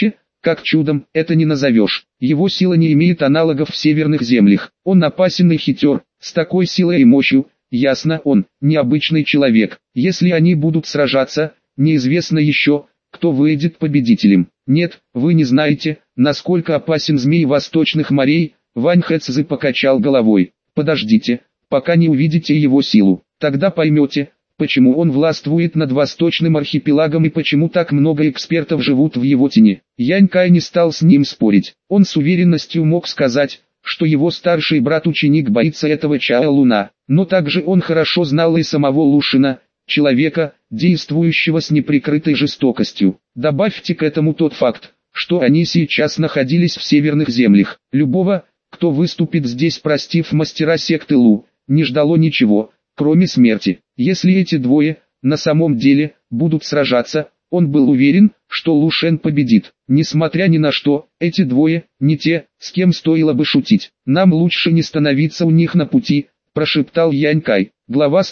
как чудом это не назовешь. Его сила не имеет аналогов в северных землях. Он опасен и хитер, с такой силой и мощью. Ясно, он необычный человек. Если они будут сражаться, неизвестно еще, кто выйдет победителем. Нет, вы не знаете, насколько опасен змей восточных морей. Вань Хэцзы покачал головой. Подождите, пока не увидите его силу. Тогда поймете, почему он властвует над восточным архипелагом и почему так много экспертов живут в его тени. Янь Кай не стал с ним спорить. Он с уверенностью мог сказать, что его старший брат-ученик боится этого Чао Луна. Но также он хорошо знал и самого Лушина, человека, действующего с неприкрытой жестокостью. Добавьте к этому тот факт, что они сейчас находились в северных землях. Любого, кто выступит здесь, простив мастера секты Лу, не ждало ничего, кроме смерти. Если эти двое, на самом деле, будут сражаться, он был уверен, что Лу Шен победит. Несмотря ни на что, эти двое, не те, с кем стоило бы шутить. Нам лучше не становиться у них на пути, прошептал Янь Кай. Глава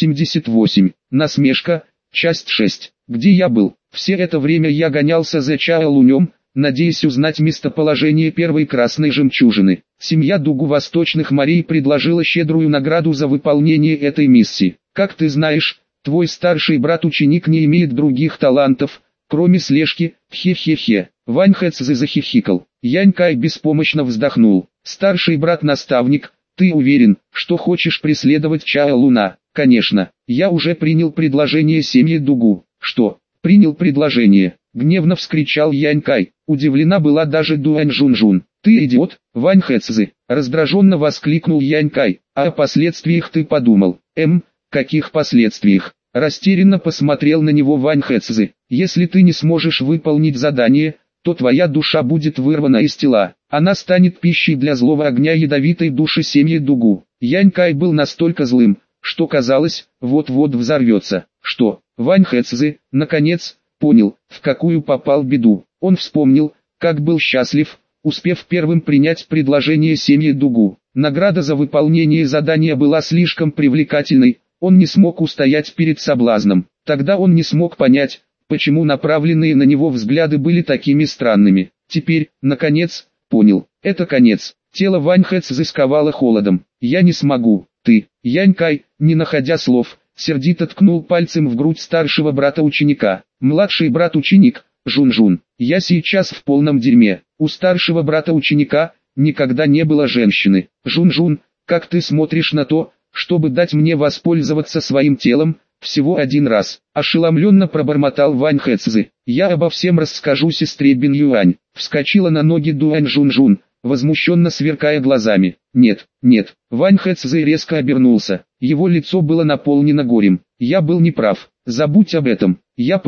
188. Насмешка. Часть 6. Где я был? Все это время я гонялся за Чао Лунем, надеясь узнать местоположение первой красной жемчужины. Семья Дугу Восточных морей предложила щедрую награду за выполнение этой миссии. Как ты знаешь, твой старший брат-ученик не имеет других талантов, кроме слежки. Хе-хе-хе. Вань Хэцзы захихикал. Янь Кай беспомощно вздохнул. Старший брат-наставник, ты уверен, что хочешь преследовать Чао Луна? Конечно, я уже принял предложение семьи Дугу. Что? Принял предложение? Гневно вскричал Янь Кай. Удивлена была даже Дуань Жунжун. Ты идиот, Вань Хэцзы, раздраженно воскликнул Янь Кай. А о последствиях ты подумал? Каких последствиях? Растерянно посмотрел на него Вань Хэцзы. Если ты не сможешь выполнить задание, то твоя душа будет вырвана из тела. Она станет пищей для злого огня ядовитой души семьи Дугу. Янь Кай был настолько злым, что казалось, вот-вот взорвется. Что? Вань Хэцзы, наконец, понял, в какую попал беду. Он вспомнил, как был счастлив, успев первым принять предложение семьи Дугу. Награда за выполнение задания была слишком привлекательной, он не смог устоять перед соблазном. Тогда он не смог понять, почему направленные на него взгляды были такими странными. Теперь, наконец, понял. Это конец. Тело Вань Хэцзы сковало холодом. Я не смогу. Ты, Янь Кай, не находя слов, сердито ткнул пальцем в грудь старшего брата-ученика. Младший брат-ученик, Жунжун, я сейчас в полном дерьме. У старшего брата-ученика никогда не было женщины. Жунжун, как ты смотришь на то, чтобы дать мне воспользоваться своим телом, всего один раз? Ошеломленно пробормотал Вань Хэцзы. Я обо всем расскажу сестре Бин Юань. Вскочила на ноги Дуань Жунжун, возмущенно сверкая глазами. Нет, нет. Вань Хэцзы резко обернулся. Его лицо было наполнено горем. Я был неправ. Забудь об этом. Я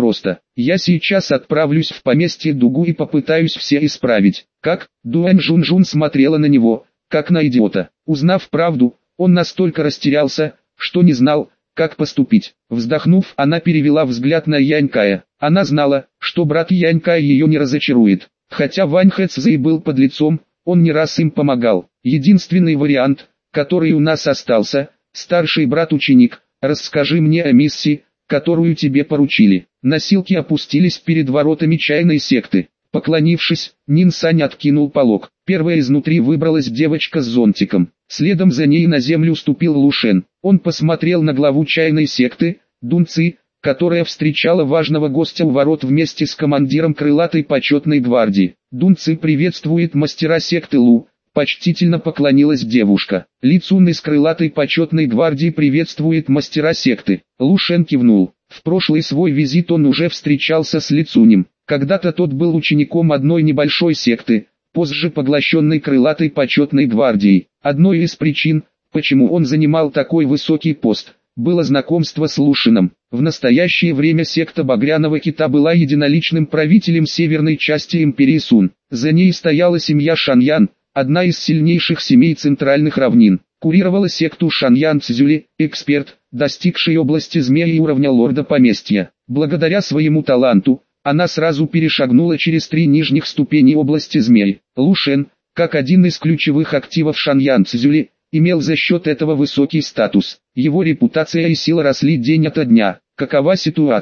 сейчас отправлюсь в поместье Дугу и попытаюсь все исправить. Как? Дуань Жунжун смотрела на него, как на идиота. Узнав правду, он настолько растерялся, что не знал, как поступить. Вздохнув, она перевела взгляд на Янь Кая. Она знала, что брат Янь Кай ее не разочарует. Хотя Вань Хэцзы был подлецом, он не раз им помогал. Единственный вариант, который у нас остался, старший брат-ученик, расскажи мне о миссии, которую тебе поручили. Носилки опустились перед воротами чайной секты. Поклонившись, Нин Сань откинул полог. Первая изнутри выбралась девочка с зонтиком. Следом за ней на землю ступил Лу Шен. Он посмотрел на главу чайной секты, Дун Ци, которая встречала важного гостя у ворот вместе с командиром крылатой почетной гвардии. Дун Ци приветствует мастера секты Лу, почтительно поклонилась девушка. Ли Цун из крылатой почетной гвардии приветствует мастера секты. Лу Шен кивнул. В прошлый свой визит он уже встречался с Ли Цунем. Когда-то тот был учеником одной небольшой секты, позже поглощенной крылатой почетной гвардией. Одной из причин, почему он занимал такой высокий пост, было знакомство с Лушином. В настоящее время секта Багряного Кита была единоличным правителем северной части империи Сун. За ней стояла семья Шаньян, одна из сильнейших семей центральных равнин. Курировала секту Шаньян Цзюли, эксперт, достигший области змеи и уровня лорда поместья. Благодаря своему таланту, она сразу перешагнула через 3 нижних ступени области змей. Лу Шен, как один из ключевых активов Шаньян Цзюли, имел за счет этого высокий статус. Его репутация и сила росли день ото дня. Какова ситуация?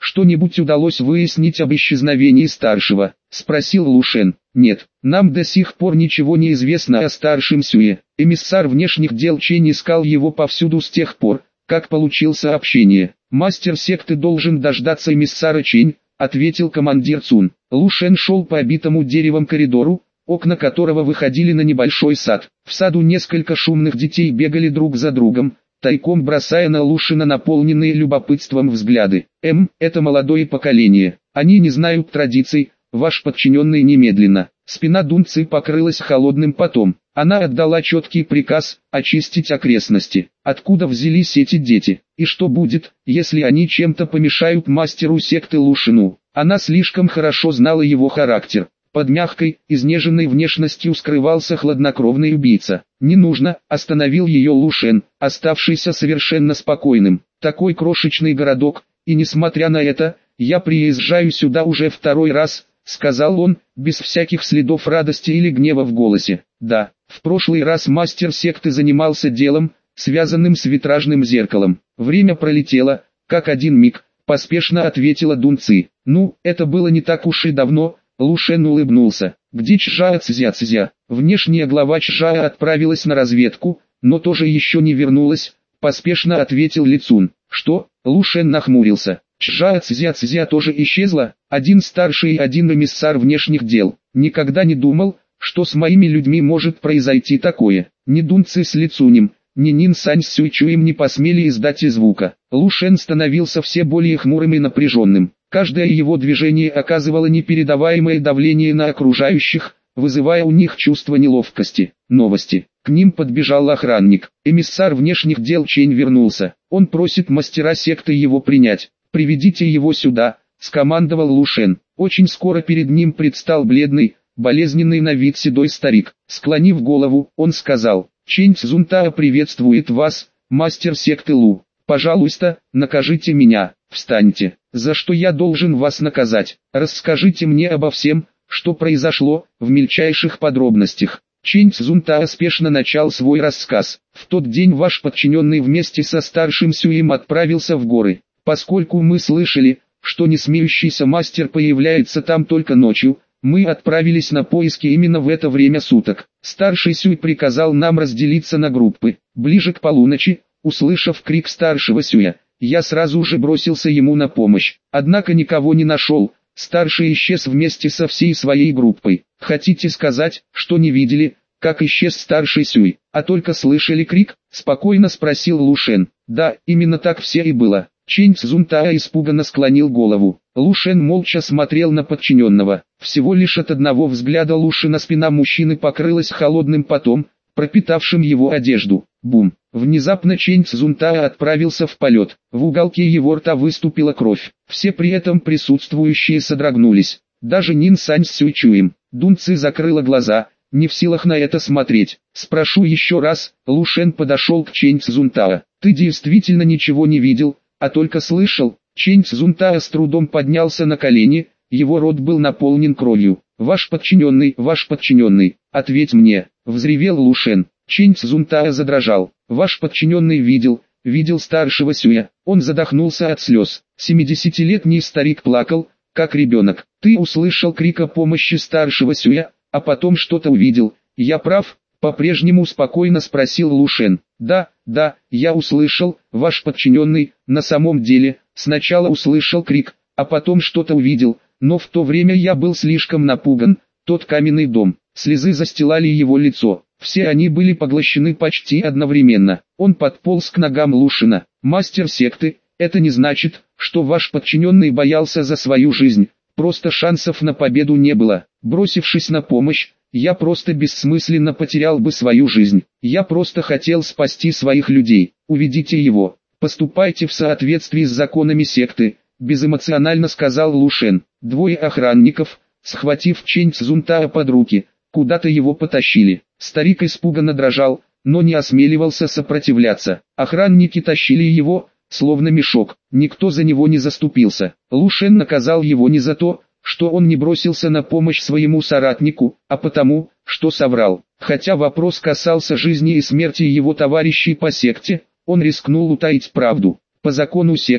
«Что-нибудь удалось выяснить об исчезновении старшего?» – спросил Лушен. «Нет, нам до сих пор ничего не известно о старшем Сюе. Эмиссар внешних дел Чень искал его повсюду с тех пор, как получил сообщение. Мастер секты должен дождаться эмиссара Чень», – ответил командир Цун. Лушен шел по обитому деревом коридору, окна которого выходили на небольшой сад. В саду несколько шумных детей бегали друг за другом, тайком бросая на Лушена наполненные любопытством взгляды. Это молодое поколение. Они не знают традиций, ваш подчиненный немедленно». Спина Дун Ци покрылась холодным потом. Она отдала четкий приказ очистить окрестности. Откуда взялись эти дети? И что будет, если они чем-то помешают мастеру секты Лушену? Она слишком хорошо знала его характер. Под мягкой, изнеженной внешностью скрывался хладнокровный убийца. «Не нужно», — остановил ее Лушен, оставшийся совершенно спокойным. «Такой крошечный городок, и несмотря на это, я приезжаю сюда уже второй раз», — сказал он, без всяких следов радости или гнева в голосе. «Да, в прошлый раз мастер секты занимался делом, связанным с витражным зеркалом. Время пролетело, как один миг», — поспешно ответила Дун Ци. «Ну, это было не так уж и давно». Лушен улыбнулся. «Где Чжао Цзя?» Внешняя глава Чжао отправилась на разведку, но тоже еще не вернулась, поспешно ответил Ли Цун. «Что?» Лушен нахмурился. «Чжао Цзя тоже исчезла? Один старший и один эмиссар внешних дел. Никогда не думал, что с моими людьми может произойти такое. Ни Дун Ци с Ли Цунем, ни Нин Сань с Сюй Чуем не посмели издать и звука». Лушен становился все более хмурым и напряженным. Каждое его движение оказывало непередаваемое давление на окружающих, вызывая у них чувство неловкости. Новости. К ним подбежал охранник. Эмиссар внешних дел Чень вернулся. Он просит мастера секты его принять. «Приведите его сюда», — скомандовал Лушен. Очень скоро перед ним предстал бледный, болезненный на вид седой старик. Склонив голову, он сказал: «Чень Цзунтао приветствует вас, мастер секты Лу. Пожалуйста, накажите меня. Встаньте. За что я должен вас наказать? Расскажите мне обо всем, что произошло, в мельчайших подробностях». Чень Цзунтао спешно начал свой рассказ. «В тот день ваш подчиненный вместе со старшим Сюем отправился в горы. Поскольку мы слышали, что несмеющийся мастер появляется там только ночью, мы отправились на поиски именно в это время суток. Старший Сюй приказал нам разделиться на группы. Ближе к полуночи, услышав крик старшего Сюя, я сразу же бросился ему на помощь. Однако никого не нашел. Старший исчез вместе со всей своей группой. Хотите сказать, что не видели, как исчез старший Сюй, а только слышали крик?» — спокойно спросил Лушен. «Да, именно так все и было». Чень Цзунтао испуганно склонил голову. Лушен молча смотрел на подчиненного. Всего лишь от одного взгляда Лушена спина мужчины покрылась холодным потом, пропитавшим его одежду. Бум! Внезапно Чень Цзунтао отправился в полет. В уголке его рта выступила кровь. Все при этом присутствующие содрогнулись. Даже Нин Сань с Сюй Чуем. Дун Ци закрыла глаза, не в силах на это смотреть. «Спрошу еще раз», — Лушен подошел к Чень Цзунтао. «Ты действительно ничего не видел, а только слышал?» Чень Цзунтао с трудом поднялся на колени, его рот был наполнен кровью. ваш подчиненный, ответь мне», — взревел Лушен. Чень Цзунтао задрожал. «Ваш подчиненный видел старшего Сюя». Он задохнулся от слез. 70-летний старик плакал, как ребенок. «Ты услышал крик о помощи старшего Сюя, а потом что-то увидел. Я прав?» — по-прежнему спокойно спросил Лушен. «Да, я услышал, ваш подчиненный, на самом деле, сначала услышал крик, а потом что-то увидел, но в то время я был слишком напуган». Тот каменный дом, слезы застилали его лицо. Все они были поглощены почти одновременно. Он подполз к ногам Лушена. «Мастер секты, это не значит, что ваш подчиненный боялся за свою жизнь. Просто шансов на победу не было. Бросившись на помощь, я просто бессмысленно потерял бы свою жизнь. Я просто хотел спасти своих людей. Уведите его. Поступайте в соответствии с законами секты», — безэмоционально сказал Лушен. Двое охранников, схватив Чень Цзунтао под руки, куда-то его потащили. Старик испуганно дрожал, но не осмеливался сопротивляться. Охранники тащили его, словно мешок. Никто за него не заступился. Лушен наказал его не за то, что он не бросился на помощь своему соратнику, а потому, что соврал. Хотя вопрос касался жизни и смерти его товарищей по секте, он рискнул утаить правду. По закону секты,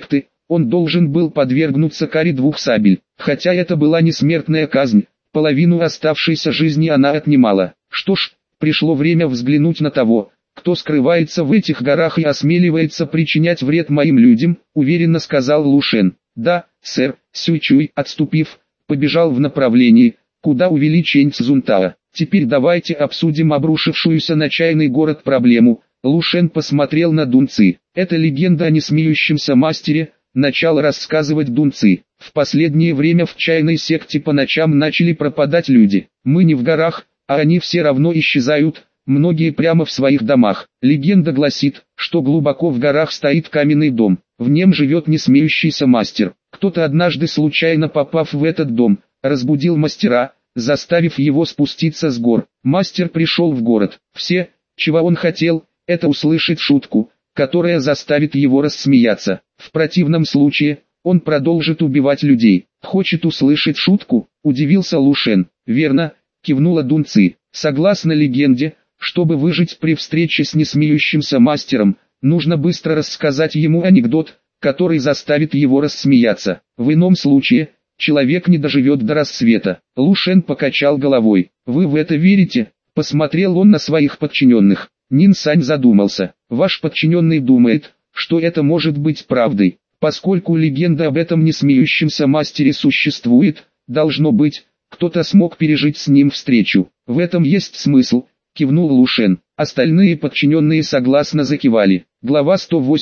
он должен был подвергнуться каре 2 сабель. Хотя это была не смертная казнь, половину оставшейся жизни она отнимала. Что ж, пришло время взглянуть на того, кто скрывается в этих горах и осмеливается причинять вред моим людям, уверенно сказал Лу Шен. Да, сэр. Сюйчуй, отступив, побежал в направлении, куда увели Чэнь Цзунтаа. Теперь давайте обсудим обрушившуюся на чайный город проблему. Лу Шен посмотрел на Дун Ци. Это легенда о несмеющемся мастере, начал рассказывать Дун Ци. В последнее время в чайной секте по ночам начали пропадать люди. Мы не в горах, а они все равно исчезают, многие прямо в своих домах. Легенда гласит, что глубоко в горах стоит каменный дом. В нем живет несмеющийся мастер. Кто-то однажды, случайно попав в этот дом, разбудил мастера, заставив его спуститься с гор. Мастер пришел в город. Все, чего он хотел, это услышать шутку, которая заставит его рассмеяться. В противном случае, он продолжит убивать людей. Хочет услышать шутку? Удивился Лу Шен. Верно, кивнула Дун Ци. Согласно легенде, чтобы выжить при встрече с несмеющимся мастером, нужно быстро рассказать ему анекдот, который заставит его рассмеяться. В ином случае, человек не доживет до рассвета. Лу Шен покачал головой. Вы в это верите? Посмотрел он на своих подчиненных. Нин Сань задумался. Ваш подчиненный думает, что это может быть правдой. Поскольку легенда об этом несмеющемся мастере существует, должно быть, кто-то смог пережить с ним встречу. В этом есть смысл, кивнул Лу Шен. Остальные подчиненные согласно закивали. Глава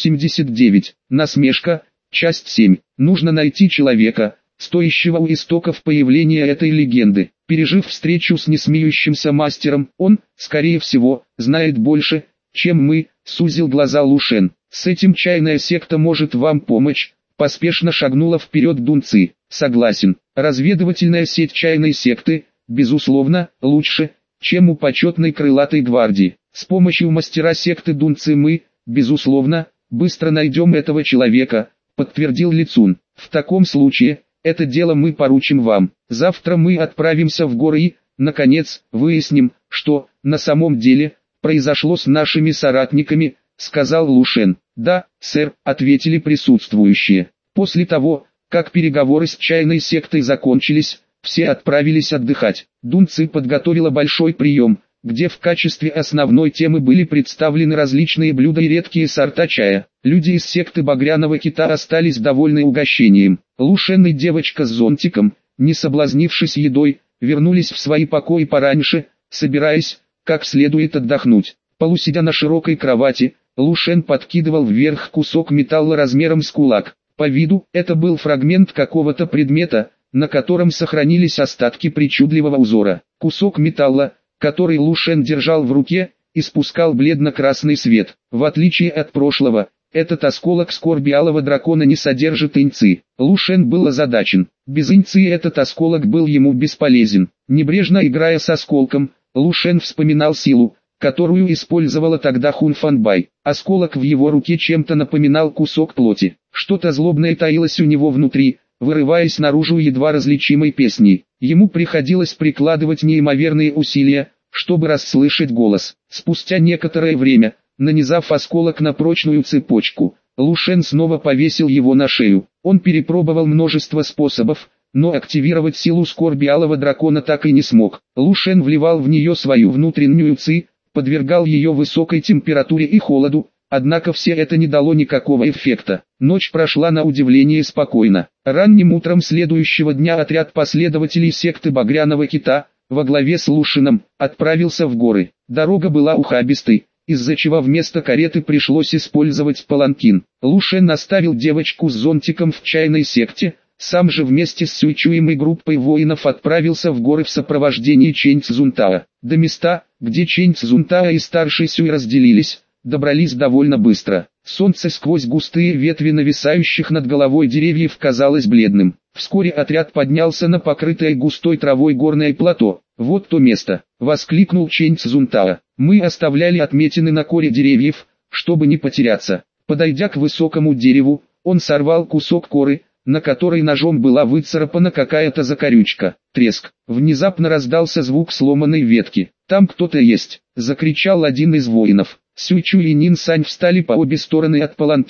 189. Насмешка. Часть 7. Нужно найти человека, стоящего у истоков появления этой легенды. Пережив встречу с несмеющимся мастером, он, скорее всего, знает больше, чем мы, сузил глаза Лу Шен. С этим чайная секта может вам помочь, поспешно шагнула вперед Дун Ци. Согласен, разведывательная сеть чайной секты, безусловно, лучше, чем у почетной крылатой гвардии. С помощью мастера секты Дун Ци мы, безусловно, быстро найдем этого человека, подтвердил Ли Цун. В таком случае, это дело мы поручим вам. Завтра мы отправимся в горы и, наконец, выясним, что, на самом деле, произошло с нашими соратниками, сказал Лу Шен. Да, сэр, ответили присутствующие. После того, как переговоры с чайной сектой закончились, все отправились отдыхать. Дун Ци подготовила большой прием, где в качестве основной темы были представлены различные блюда и редкие сорта чая. Люди из секты Багряного Кита остались довольны угощением. Лу Шен и девочка с зонтиком, не соблазнившись едой, вернулись в свои покои пораньше, собираясь, как следует отдохнуть. Полусидя на широкой кровати, Лу Шен подкидывал вверх кусок металла размером с кулак. По виду, это был фрагмент какого-то предмета, на котором сохранились остатки причудливого узора. Кусок металла, который Лу Шен держал в руке, испускал бледно-красный свет. В отличие от прошлого, этот осколок скорби алого дракона не содержит иньци. Лу Шен был озадачен. Без иньци этот осколок был ему бесполезен. Небрежно играя с осколком, Лу Шен вспоминал силу, которую использовала тогда Хун Фанбай. Осколок в его руке чем-то напоминал кусок плоти. Что-то злобное таилось у него внутри, вырываясь наружу едва различимой песней. Ему приходилось прикладывать неимоверные усилия, чтобы расслышать голос. Спустя некоторое время, нанизав осколок на прочную цепочку, Лу Шен снова повесил его на шею. Он перепробовал множество способов, но активировать силу скорби алого дракона так и не смог. Лу Шен вливал в нее свою внутреннюю ци, подвергал ее высокой температуре и холоду, однако все это не дало никакого эффекта. Ночь прошла на удивление спокойно. Ранним утром следующего дня отряд последователей секты Багряного Кита, во главе с Лу Шеном, отправился в горы. Дорога была ухабистой, из-за чего вместо кареты пришлось использовать паланкин. Лу Шен оставил девочку с зонтиком в чайной секте, сам же вместе с Сюйчуем и группой воинов отправился в горы в сопровождении Чэнь Цзунтаа. До места, где Чэнь Цзунтаа и старший Сюй разделились, добрались довольно быстро. Солнце сквозь густые ветви нависающих над головой деревьев казалось бледным. Вскоре отряд поднялся на покрытое густой травой горное плато. «Вот то место!» — воскликнул Чэнь Цзунтаа. «Мы оставляли отметины на коре деревьев, чтобы не потеряться». Подойдя к высокому дереву, он сорвал кусок коры, на которой ножом была выцарапана какая-то закорючка. Треск. Внезапно раздался звук сломанной ветки. «Там кто-то есть!» — закричал один из воинов. Сюйчу и Нин Сань встали по обе стороны от паланкина.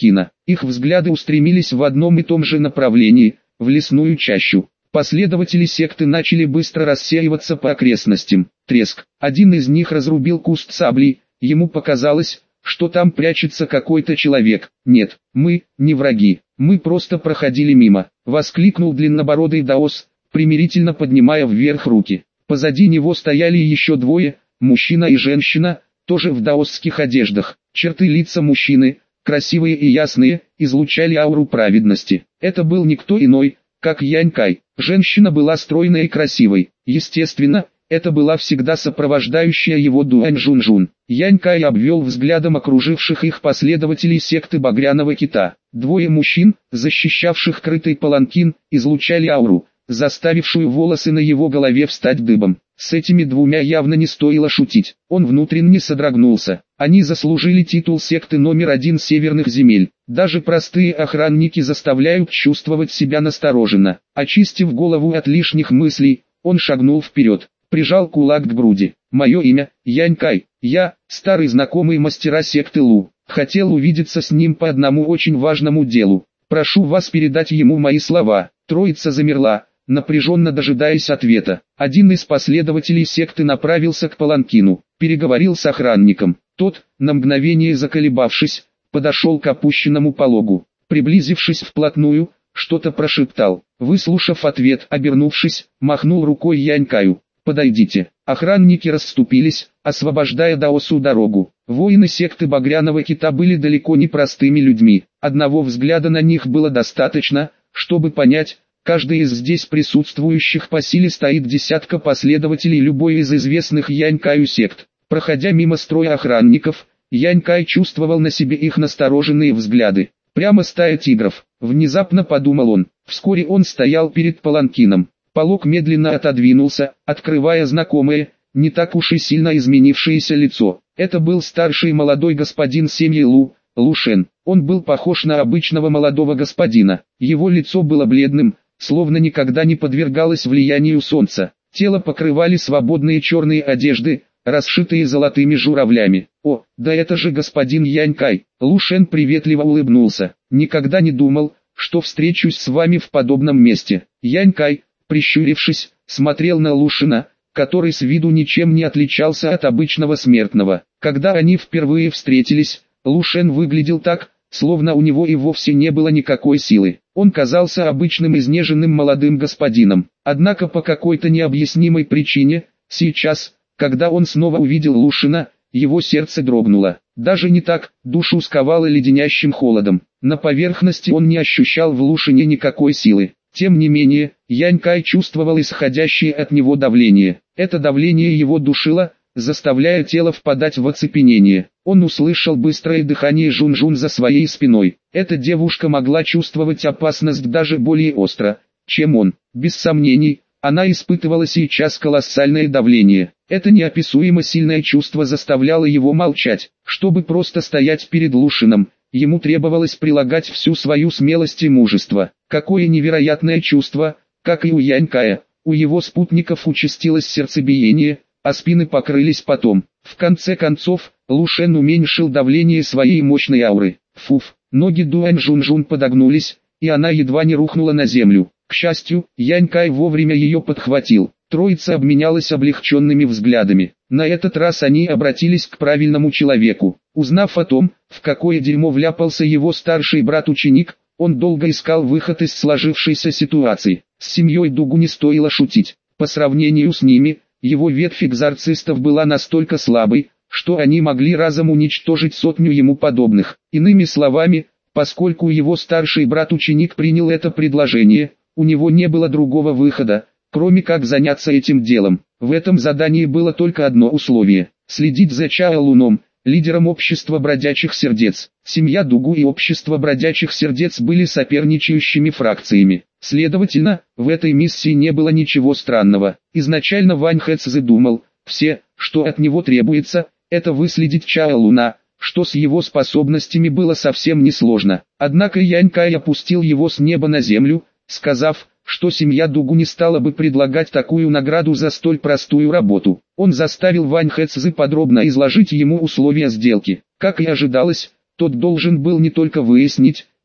Их взгляды устремились в одном и том же направлении, в лесную чащу. Последователи секты начали быстро рассеиваться по окрестностям. Треск. Один из них разрубил куст саблей, ему показалось, что там прячется какой-то человек. «Нет, мы не враги, мы просто проходили мимо», — воскликнул длиннобородый даос, примирительно поднимая вверх руки. Позади него стояли еще двое, мужчина и женщина, тоже в даосских одеждах. Черты лица мужчины, красивые и ясные, излучали ауру праведности. Это был никто иной, как Янькай. Женщина была стройной и красивой. Естественно, это была всегда сопровождающая его Дуань Жунжун. Янькай обвел взглядом окруживших их последователей секты Багряного Кита. Двое мужчин, защищавших крытый паланкин, излучали ауру, заставившую волосы на его голове встать дыбом. С этими двумя явно не стоило шутить. Он внутренне содрогнулся. Они заслужили титул секты номер 1 северных земель. Даже простые охранники заставляют чувствовать себя настороженно. Очистив голову от лишних мыслей, он шагнул вперед, прижал кулак к груди. «Мое имя – Янькай. Я – старый знакомый мастера секты Лу. Хотел увидеться с ним по одному очень важному делу. Прошу вас передать ему мои слова». Троица замерла, напряженно дожидаясь ответа. Один из последователей секты направился к паланкину, переговорил с охранником. Тот, на мгновение заколебавшись, подошел к опущенному пологу. Приблизившись вплотную, что-то прошептал. Выслушав ответ, обернувшись, махнул рукой Янькаю. «Подойдите». Охранники расступились, освобождая даосу дорогу. Воины секты Багряного Кита были далеко не простыми людьми. Одного взгляда на них было достаточно, чтобы понять, каждый из здесь присутствующих по силе стоит десятка последователей любой из известных Янькаю сект. Проходя мимо строя охранников, Янькай чувствовал на себе их настороженные взгляды. Прямо стая тигров, внезапно подумал он. Вскоре он стоял перед паланкином. Полог медленно отодвинулся, открывая знакомое, не так уж и сильно изменившееся лицо. Это был старший молодой господин семьи Лу, Лушен. Он был похож на обычного молодого господина. Его лицо было бледным, словно никогда не подвергалось влиянию солнца. Тело покрывали свободные черные одежды, расшитые золотыми журавлями. «О, да это же господин Янькай!» Лушен приветливо улыбнулся. «Никогда не думал, что встречусь с вами в подобном месте». Янькай, прищурившись, смотрел на Лушена, который с виду ничем не отличался от обычного смертного. Когда они впервые встретились, Лушен выглядел так, словно у него и вовсе не было никакой силы. Он казался обычным изнеженным молодым господином. Однако по какой-то необъяснимой причине, сейчас, когда он снова увидел Лушена, его сердце дрогнуло. Даже не так, душу сковало леденящим холодом. На поверхности он не ощущал в Лушене никакой силы. Тем не менее, Янькай чувствовал исходящее от него давление. Это давление его душило, заставляя тело впадать в оцепенение. Он услышал быстрое дыхание Жунжун за своей спиной. Эта девушка могла чувствовать опасность даже более остро, чем он. Без сомнений, она испытывала сейчас колоссальное давление. Это неописуемо сильное чувство заставляло его молчать. Чтобы просто стоять перед Лушеном, ему требовалось прилагать всю свою смелость и мужество. Какое невероятное чувство, как и у Янькая. У его спутников участилось сердцебиение, а спины покрылись потом. В конце концов, Лушен уменьшил давление своей мощной ауры. Фуф, ноги Дуань Жунжун подогнулись, и она едва не рухнула на землю. К счастью, Янькай вовремя ее подхватил. Троица обменялась облегченными взглядами. На этот раз они обратились к правильному человеку. Узнав о том, в какое дерьмо вляпался его старший брат-ученик, он долго искал выход из сложившейся ситуации. С семьей Дугу не стоило шутить. По сравнению с ними, его ветвь экзорцистов была настолько слабой, что они могли разом уничтожить сотню ему подобных. Иными словами, поскольку его старший брат-ученик принял это предложение, у него не было другого выхода, кроме как заняться этим делом. В этом задании было только одно условие – следить за Чао Луном, лидером общества бродячих сердец. Семья Дугу и общество бродячих сердец были соперничающими фракциями. Следовательно, в этой миссии не было ничего странного. Изначально Вань Хэцзэ думал, что от него требуется, это выследить Чао Луна, что с его способностями было совсем несложно. Однако Янькай опустил его с неба на землю, сказав, что семья Дугу не стала бы предлагать такую награду за столь простую работу. Он заставил Вань Хэцзэ подробно изложить ему условия сделки. Как и ожидалось, тот должен был не только выяснить,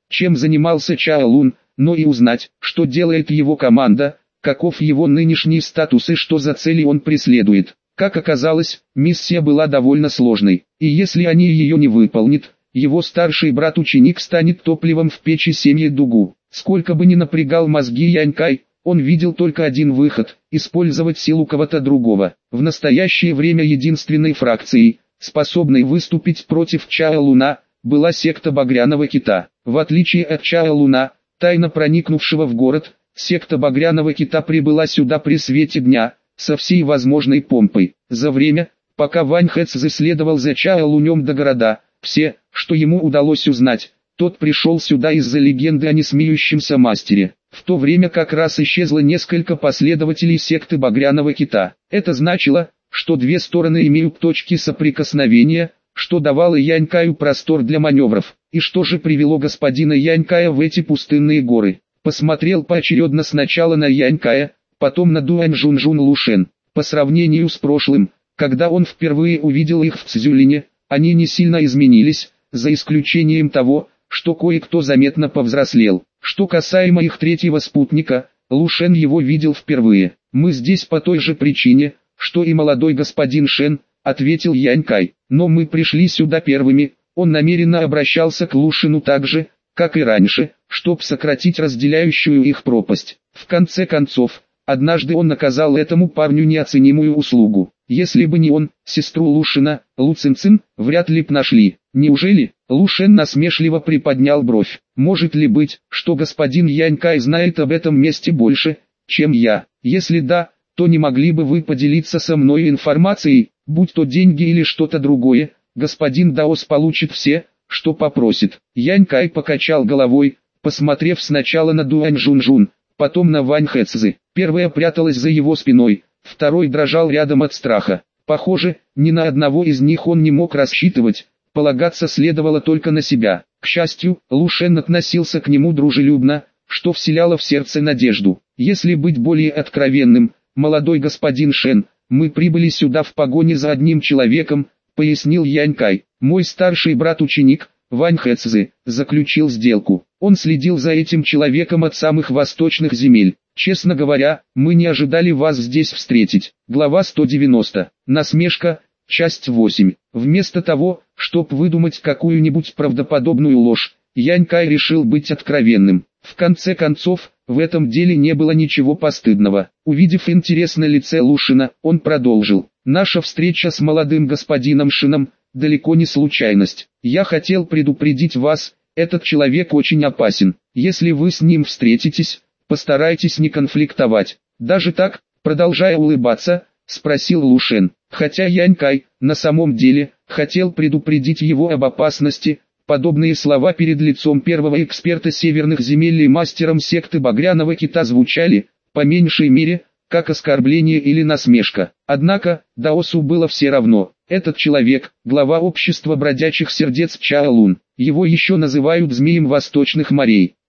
чем занимался Чао Лун, но и узнать, что делает его команда, каков его нынешний статус и что за цели он преследует. Как оказалось, миссия была довольно сложной, и если они ее не выполнят, его старший брат-ученик станет топливом в печи семьи Дугу. Сколько бы ни напрягал мозги Янькай, он видел только один выход – использовать силу кого-то другого. В настоящее время единственной фракцией, способной выступить против Чао Луна, была секта Багряного Кита. В отличие от Чао Луна, тайно проникнувшего в город, секта Багряного Кита прибыла сюда при свете дня, со всей возможной помпой. За время, пока Вань Хэцзы следовал за Чао Лунем до города, все, что ему удалось узнать, тот пришел сюда из-за легенды о несмеющемся мастере. В то время как раз исчезло несколько последователей секты Багряного Кита. Это значило, что две стороны имеют точки соприкосновения, что давало Янькаю простор для маневров. И что же привело господина Янькая в эти пустынные горы? Посмотрел поочередно сначала на Янькая, потом на Дуань Жунжун Лушен. По сравнению с прошлым, когда он впервые увидел их в Цзюлине, они не сильно изменились, за исключением того, что кое-кто заметно повзрослел. Что касаемо их третьего спутника, Лушен его видел впервые. «Мы здесь по той же причине, что и молодой господин Шен», — ответил Янькай. «Но мы пришли сюда первыми». Он намеренно обращался к Лушену так же, как и раньше, чтобы сократить разделяющую их пропасть. В конце концов, однажды он оказал этому парню неоценимую услугу. Если бы не он, сестру Лушена, Лу Цин-Цин, вряд ли б нашли. Неужели? Лушен насмешливо приподнял бровь. Может ли быть, что господин Янькай знает об этом месте больше, чем я? Если да, то не могли бы вы поделиться со мной информацией, будь то деньги или что-то другое? Господин Даос получит все, что попросит. Янькай покачал головой, посмотрев сначала на Дуань Жунжун, потом на Вань Хэцзы. Первая пряталась за его спиной, второй дрожал рядом от страха. Похоже, ни на одного из них он не мог рассчитывать, полагаться следовало только на себя. К счастью, Лушен относился к нему дружелюбно, что вселяло в сердце надежду. Если быть более откровенным, молодой господин Шен, мы прибыли сюда в погоне за одним человеком, пояснил Янькай. Мой старший брат-ученик, Вань Хэцзы, заключил сделку. Он следил за этим человеком от самых восточных земель. Честно говоря, мы не ожидали вас здесь встретить. Глава 190. Насмешка. Часть 8. Вместо того, чтобы выдумать какую-нибудь правдоподобную ложь, Янькай решил быть откровенным. В конце концов, в этом деле не было ничего постыдного. Увидев интерес на лице Лушина, он продолжил. Наша встреча с молодым господином Шином далеко не случайность. Я хотел предупредить вас, этот человек очень опасен. Если вы с ним встретитесь, постарайтесь не конфликтовать. Даже так, продолжая улыбаться, спросил Лушен. Хотя Янькай, на самом деле, хотел предупредить его об опасности, подобные слова перед лицом первого эксперта северных земель и мастером секты Багряного Кита звучали, по меньшей мере, как оскорбление или насмешка. Однако, Даосу было все равно. Этот человек, глава общества бродячих сердец Чао Лун. Его еще называют змеем восточных морей.